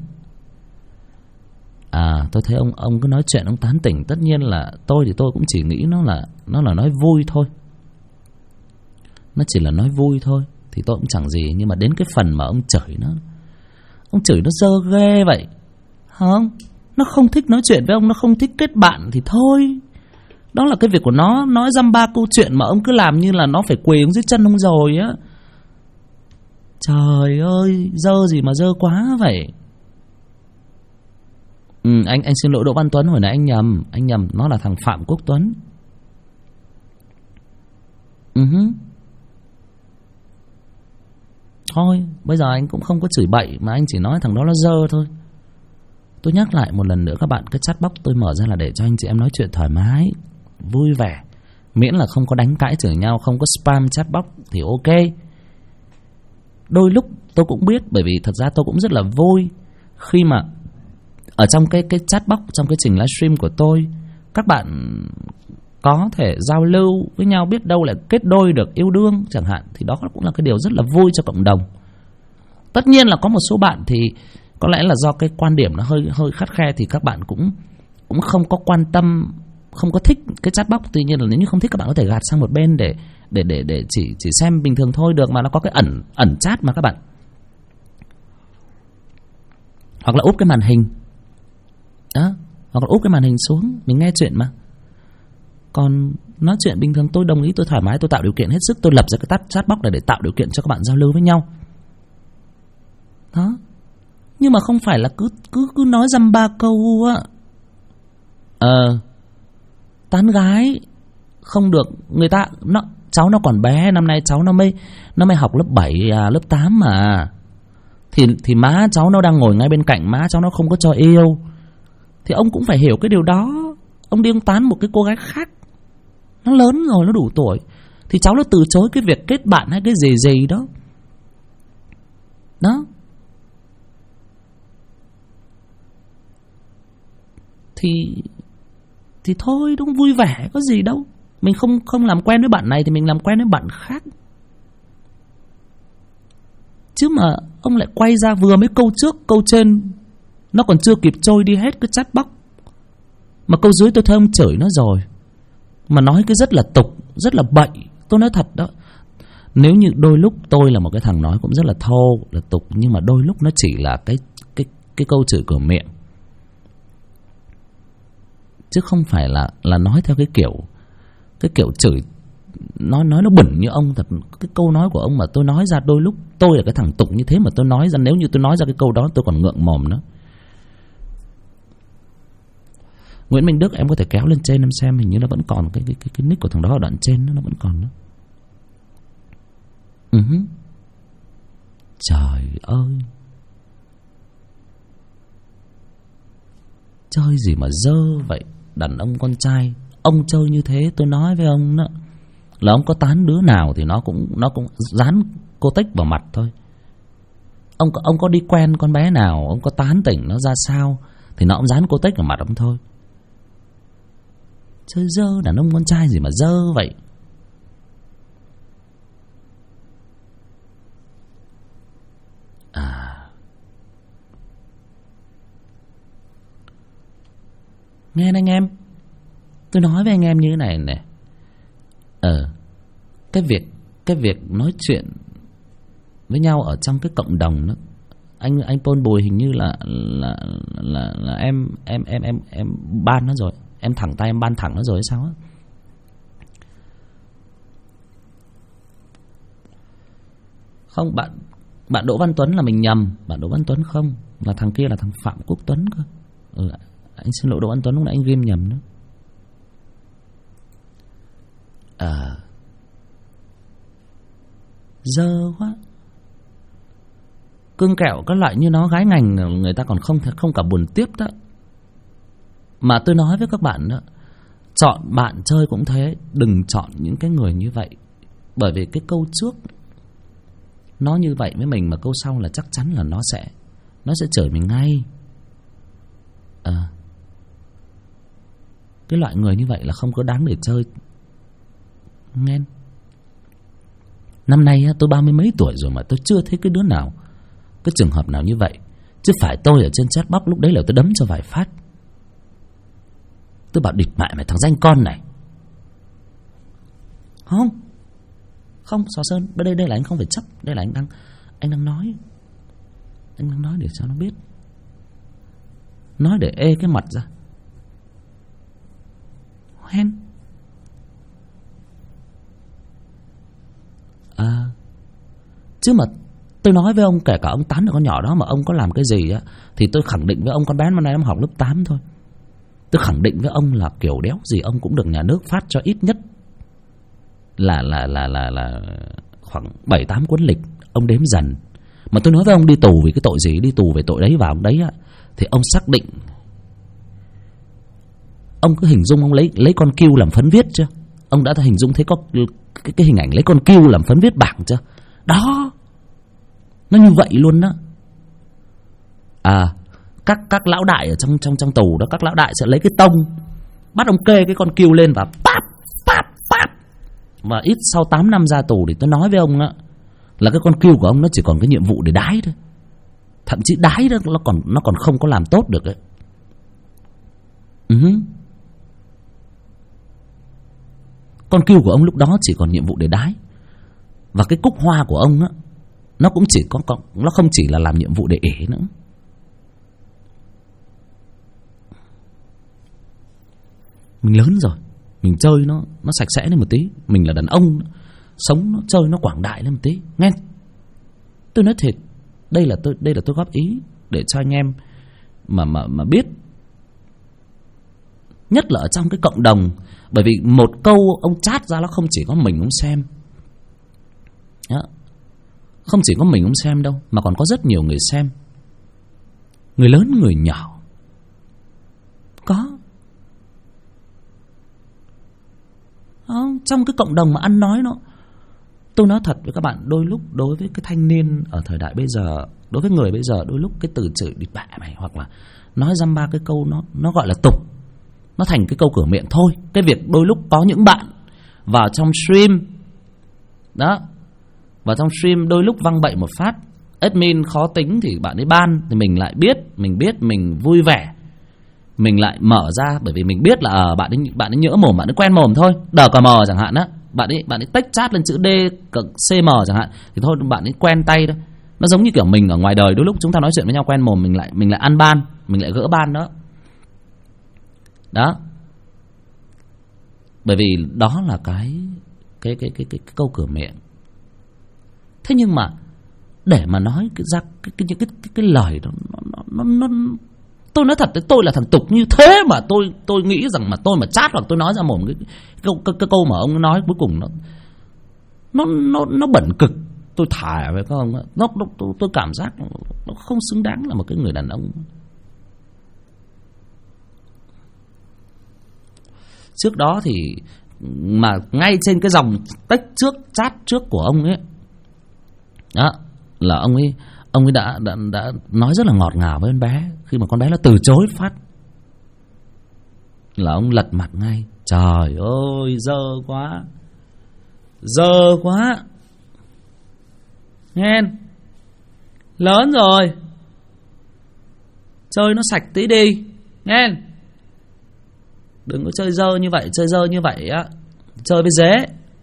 Tôi thấy ông cứ nói chuyện, ông tán tỉnh. Tất nhiên là tôi thì tôi cũng chỉ nghĩ nó là nói vui thôi. Nó chỉ là nói vui thôi thì tôi cũng chẳng gì. Nhưng mà đến cái phần mà ông chửi nó dơ ghê vậy. Không? Nó không thích nói chuyện với ông, nó không thích kết bạn thì thôi. Đó là cái việc của nó. Nói dăm ba câu chuyện mà ông cứ làm như là nó phải quỳ dưới chân ông rồi á. Trời ơi, dơ gì mà dơ quá vậy. Anh xin lỗi Đỗ Văn Tuấn, hồi nãy anh nhầm, nó là thằng Phạm Quốc Tuấn. Thôi, bây giờ anh cũng không có chửi bậy, mà anh chỉ nói thằng đó nó dơ thôi. Tôi nhắc lại một lần nữa các bạn, cái chat box tôi mở ra là để cho anh chị em nói chuyện thoải mái, vui vẻ, miễn là không có đánh cãi chửi nhau, không có spam chat box thì ok. Đôi lúc tôi cũng biết, bởi vì thật ra tôi cũng rất là vui khi mà ở trong cái chat box, trong cái trình livestream của tôi, các bạn có thể giao lưu với nhau, biết đâu lại kết đôi được, yêu đương chẳng hạn, thì đó cũng là cái điều rất là vui cho cộng đồng. Tất nhiên là có một số bạn thì có lẽ là do cái quan điểm nó hơi khắt khe, thì các bạn cũng không có quan tâm, không có thích cái chat box. Tuy nhiên là nếu như không thích các bạn có thể gạt sang một bên để chỉ xem bình thường thôi được, mà nó có cái ẩn chat mà các bạn. Hoặc là úp cái màn hình đó, hoặc là úp cái màn hình xuống mình nghe chuyện mà. Còn nói chuyện bình thường tôi đồng ý, tôi thoải mái, tôi tạo điều kiện hết sức, tôi lập ra cái chat box này để tạo điều kiện cho các bạn giao lưu với nhau đó. Nhưng mà không phải là cứ nói dăm ba câu á. Tán gái không được, người ta cháu nó còn bé, năm nay cháu nó mới học lớp 7 lớp 8 mà. Thì má cháu nó đang ngồi ngay bên cạnh, má cháu nó không có cho yêu. Thì ông cũng phải hiểu cái điều đó. Ông đi ông tán một cái cô gái khác, nó lớn rồi, nó đủ tuổi, thì cháu nó từ chối cái việc kết bạn hay cái gì đó. Đó. Thì thôi, đúng, vui vẻ, có gì đâu. Mình không làm quen với bạn này thì mình làm quen với bạn khác. Chứ mà ông lại quay ra vừa mấy câu trước, câu trên nó còn chưa kịp trôi đi hết cái chat box, mà câu dưới tôi thấy ông chửi nó rồi. Mà nói cái rất là tục, rất là bậy. Tôi nói thật đó, nếu như đôi lúc tôi là một cái thằng nói cũng rất là thô, là tục, nhưng mà đôi lúc nó chỉ là cái câu chửi cửa miệng, chứ không phải là nói theo cái kiểu chửi nói nó bẩn như ông. Thật, cái câu nói của ông mà tôi nói ra, đôi lúc tôi là cái thằng tục như thế mà tôi nói ra, nếu như tôi nói ra cái câu đó tôi còn ngượng mồm nữa. Nguyễn Minh Đức, em có thể kéo lên trên em xem, hình như nó vẫn còn cái nick của thằng đó ở đoạn trên, nó vẫn còn nữa. Trời ơi, chơi gì mà dơ vậy. Đàn ông con trai ông chơi như thế, tôi nói với ông đó, là ông có tán đứa nào thì nó cũng dán cô tích vào mặt thôi. Ông có đi quen con bé nào, ông có tán tỉnh nó ra sao thì nó cũng dán cô tích vào mặt ông thôi. Chơi dơ, đàn ông con trai gì mà dơ vậy. Nghe anh em, tôi nói với anh em như thế này này. Cái việc nói chuyện với nhau ở trong cái cộng đồng đó, anh Paul Bùi hình như là em ban nó rồi, em thẳng tay em ban thẳng nó rồi hay sao á. Không, bạn Đỗ Văn Tuấn là mình nhầm, bạn Đỗ Văn Tuấn không, là thằng kia là thằng Phạm Quốc Tuấn cơ. Anh xin lỗi Đỗ Văn Tuấn, lúc nãy anh ghim nhầm đó. Dơ quá. Cưng kẹo các loại như nó, gái ngành người ta còn không cả buồn tiếp đó. Mà tôi nói với các bạn đó, chọn bạn chơi cũng thế, đừng chọn những cái người như vậy. Bởi vì cái câu trước nó như vậy với mình, mà câu sau là chắc chắn là nó sẽ chửi mình ngay. Cái loại người như vậy là không có đáng để chơi. Nghe, năm nay tôi 30 mấy tuổi rồi mà tôi chưa thấy cái đứa nào, cái trường hợp nào như vậy. Chứ phải tôi ở trên chat box lúc đấy là tôi đấm cho vài phát. Tôi bảo địt mẹ mày thằng danh con này. Không Xò Sơn, đây là anh không phải chấp, đây là anh đang nói. Anh đang nói để cho nó biết, nói để ê cái mặt ra. Hoen. Chứ mà tôi nói với ông, kể cả ông tán được con nhỏ đó mà ông có làm cái gì á, thì tôi khẳng định với ông con bé hôm nay em học lớp 8 thôi. Tôi khẳng định với ông là kiểu đéo gì ông cũng được nhà nước phát cho ít nhất là khoảng 7-8 cuốn lịch. Ông đếm dần. Mà tôi nói với ông đi tù vì cái tội gì, đi tù về tội đấy vào ông đấy á, thì ông xác định. Ông cứ hình dung ông lấy con cừu làm phấn viết chưa? Ông đã hình dung thấy có cái hình ảnh lấy con cừu làm phấn viết bảng chưa? Đó, nó như vậy luôn đó. Các lão đại ở trong tù đó, các lão đại sẽ lấy cái tông bắt ông kê cái con cừu lên và pap. Và ít sau 8 năm ra tù thì tôi nói với ông á, là cái con cừu của ông nó chỉ còn cái nhiệm vụ để đái thôi. Thậm chí đái đó nó còn không có làm tốt được ấy. Con cừu của ông lúc đó chỉ còn nhiệm vụ để đái. Và cái cúc hoa của ông á, nó cũng chỉ nó không chỉ là làm nhiệm vụ để ể nữa. Mình lớn rồi, mình chơi nó sạch sẽ lên một tí. Mình là đàn ông, sống nó chơi nó quảng đại lên một tí, nghe. Tôi nói thiệt, đây là tôi góp ý để cho anh em mà biết, nhất là ở trong cái cộng đồng. Bởi vì một câu ông chát ra nó không chỉ có mình ông xem đó. Không chỉ có mình ông xem đâu, mà còn có rất nhiều người xem, người lớn người nhỏ. Có trong cái cộng đồng mà ăn nói nó, tôi nói thật với các bạn, đôi lúc đối với cái thanh niên ở thời đại bây giờ, đối với người bây giờ, đôi lúc cái từ chửi địt bạ mày hoặc là nói dăm ba cái câu nó gọi là tục, nó thành cái câu cửa miệng thôi. Cái việc đôi lúc có những bạn vào trong stream đó, vào trong stream đôi lúc văng bậy một phát, admin khó tính thì bạn ấy ban, thì mình lại biết, mình vui vẻ, mình lại mở ra, bởi vì mình biết là bạn ấy nhỡ mồm, bạn ấy quen mồm thôi, đờ cờ mờ chẳng hạn á, bạn ấy tách chat lên chữ D CM chẳng hạn, thì thôi bạn ấy quen tay đó. Nó giống như kiểu mình ở ngoài đời, đôi lúc chúng ta nói chuyện với nhau quen mồm, mình lại ăn ban, mình lại gỡ ban đó. Đó. Bởi vì đó là cái câu cửa miệng. Thế nhưng mà để mà nói ra cái lời đó, nó tôi nói thật, tôi là thằng tục như thế mà tôi nghĩ rằng mà tôi mà chát hoặc tôi nói ra mồm cái câu mà ông nói cuối cùng nó bẩn cực, tôi thả với các ông á, tôi cảm giác nó không xứng đáng là một cái người đàn ông. Trước đó thì mà ngay trên cái dòng text trước chat trước của ông ấy đó, là ông ấy đã nói rất là ngọt ngào với con bé. Khi mà con bé nó từ chối phát là ông lật mặt ngay. Trời ơi, dơ quá nghe, lớn rồi, chơi nó sạch tí đi nghe, đừng có chơi dơ như vậy á, chơi với dế.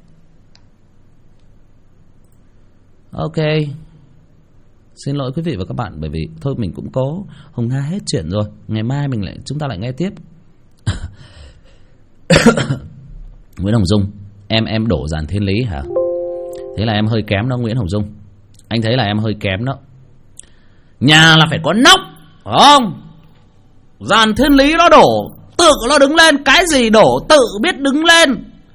Ok, xin lỗi quý vị và các bạn, bởi vì thôi mình cũng cố hùng ha hết chuyện rồi, ngày mai chúng ta lại nghe tiếp. Nguyễn Hồng Dung, em đổ dàn Thiên Lý hả? Thế là em hơi kém đó Nguyễn Hồng Dung, anh thấy là em hơi kém đó. Nhà là phải có nóc, phải không? Dàn Thiên Lý nó đổ, tự nó đứng lên, cái gì đổ tự biết đứng lên,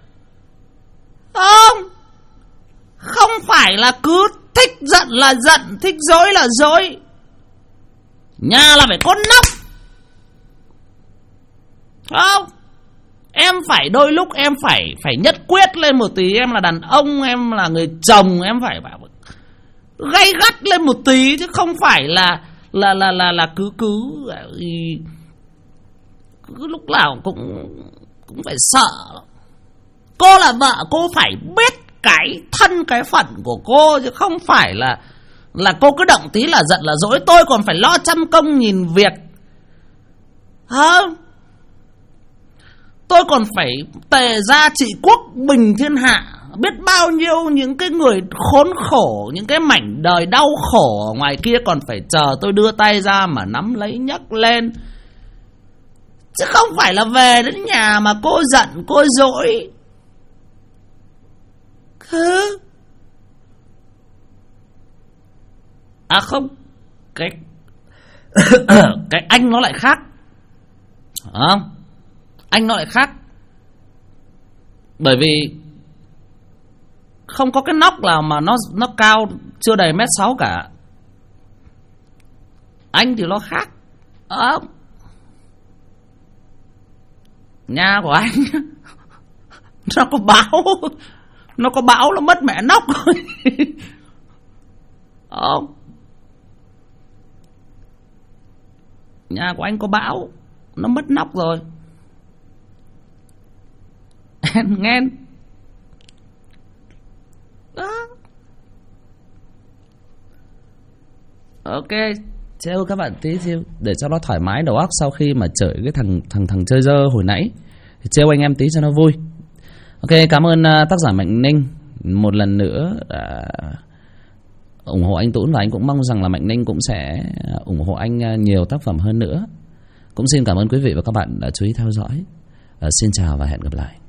không phải là cứ thích giận là giận, thích dối là dối. Nhà là phải có nóc, không? Em phải đôi lúc em phải nhất quyết lên một tí. Em là đàn ông, em là người chồng, em phải gay gắt lên một tí, chứ không phải là cứ lúc nào cũng phải sợ. Cô là vợ, cô phải biết cái thân cái phận của cô, chứ không phải là cô cứ động tí là giận là dỗi. Tôi còn phải lo trăm công nghìn việc, không? Tôi còn phải tề gia trị quốc bình thiên hạ. Biết bao nhiêu những cái người khốn khổ, những cái mảnh đời đau khổ ở ngoài kia còn phải chờ tôi đưa tay ra mà nắm lấy nhấc lên, chứ không phải là về đến nhà mà cô giận cô dỗi. À không, cái anh nó lại khác, anh nó lại khác. Bởi vì không có cái nóc nào mà nó cao chưa đầy 1m6 cả. Anh thì nó khác. Nhà của anh nó có bão nó mất mẹ nóc rồi. Nhà của anh có bão, nó mất nóc rồi. Nghe đó. Ok, trêu các bạn tí xíu để cho nó thoải mái đầu óc sau khi mà chửi cái thằng chơi dơ hồi nãy, thì trêu anh em tí cho nó vui. Ok, cảm ơn tác giả Mạnh Ninh một lần nữa đã ủng hộ anh Tún, và anh cũng mong rằng là Mạnh Ninh cũng sẽ ủng hộ anh nhiều tác phẩm hơn nữa. Cũng xin cảm ơn quý vị và các bạn đã chú ý theo dõi. Xin chào và hẹn gặp lại.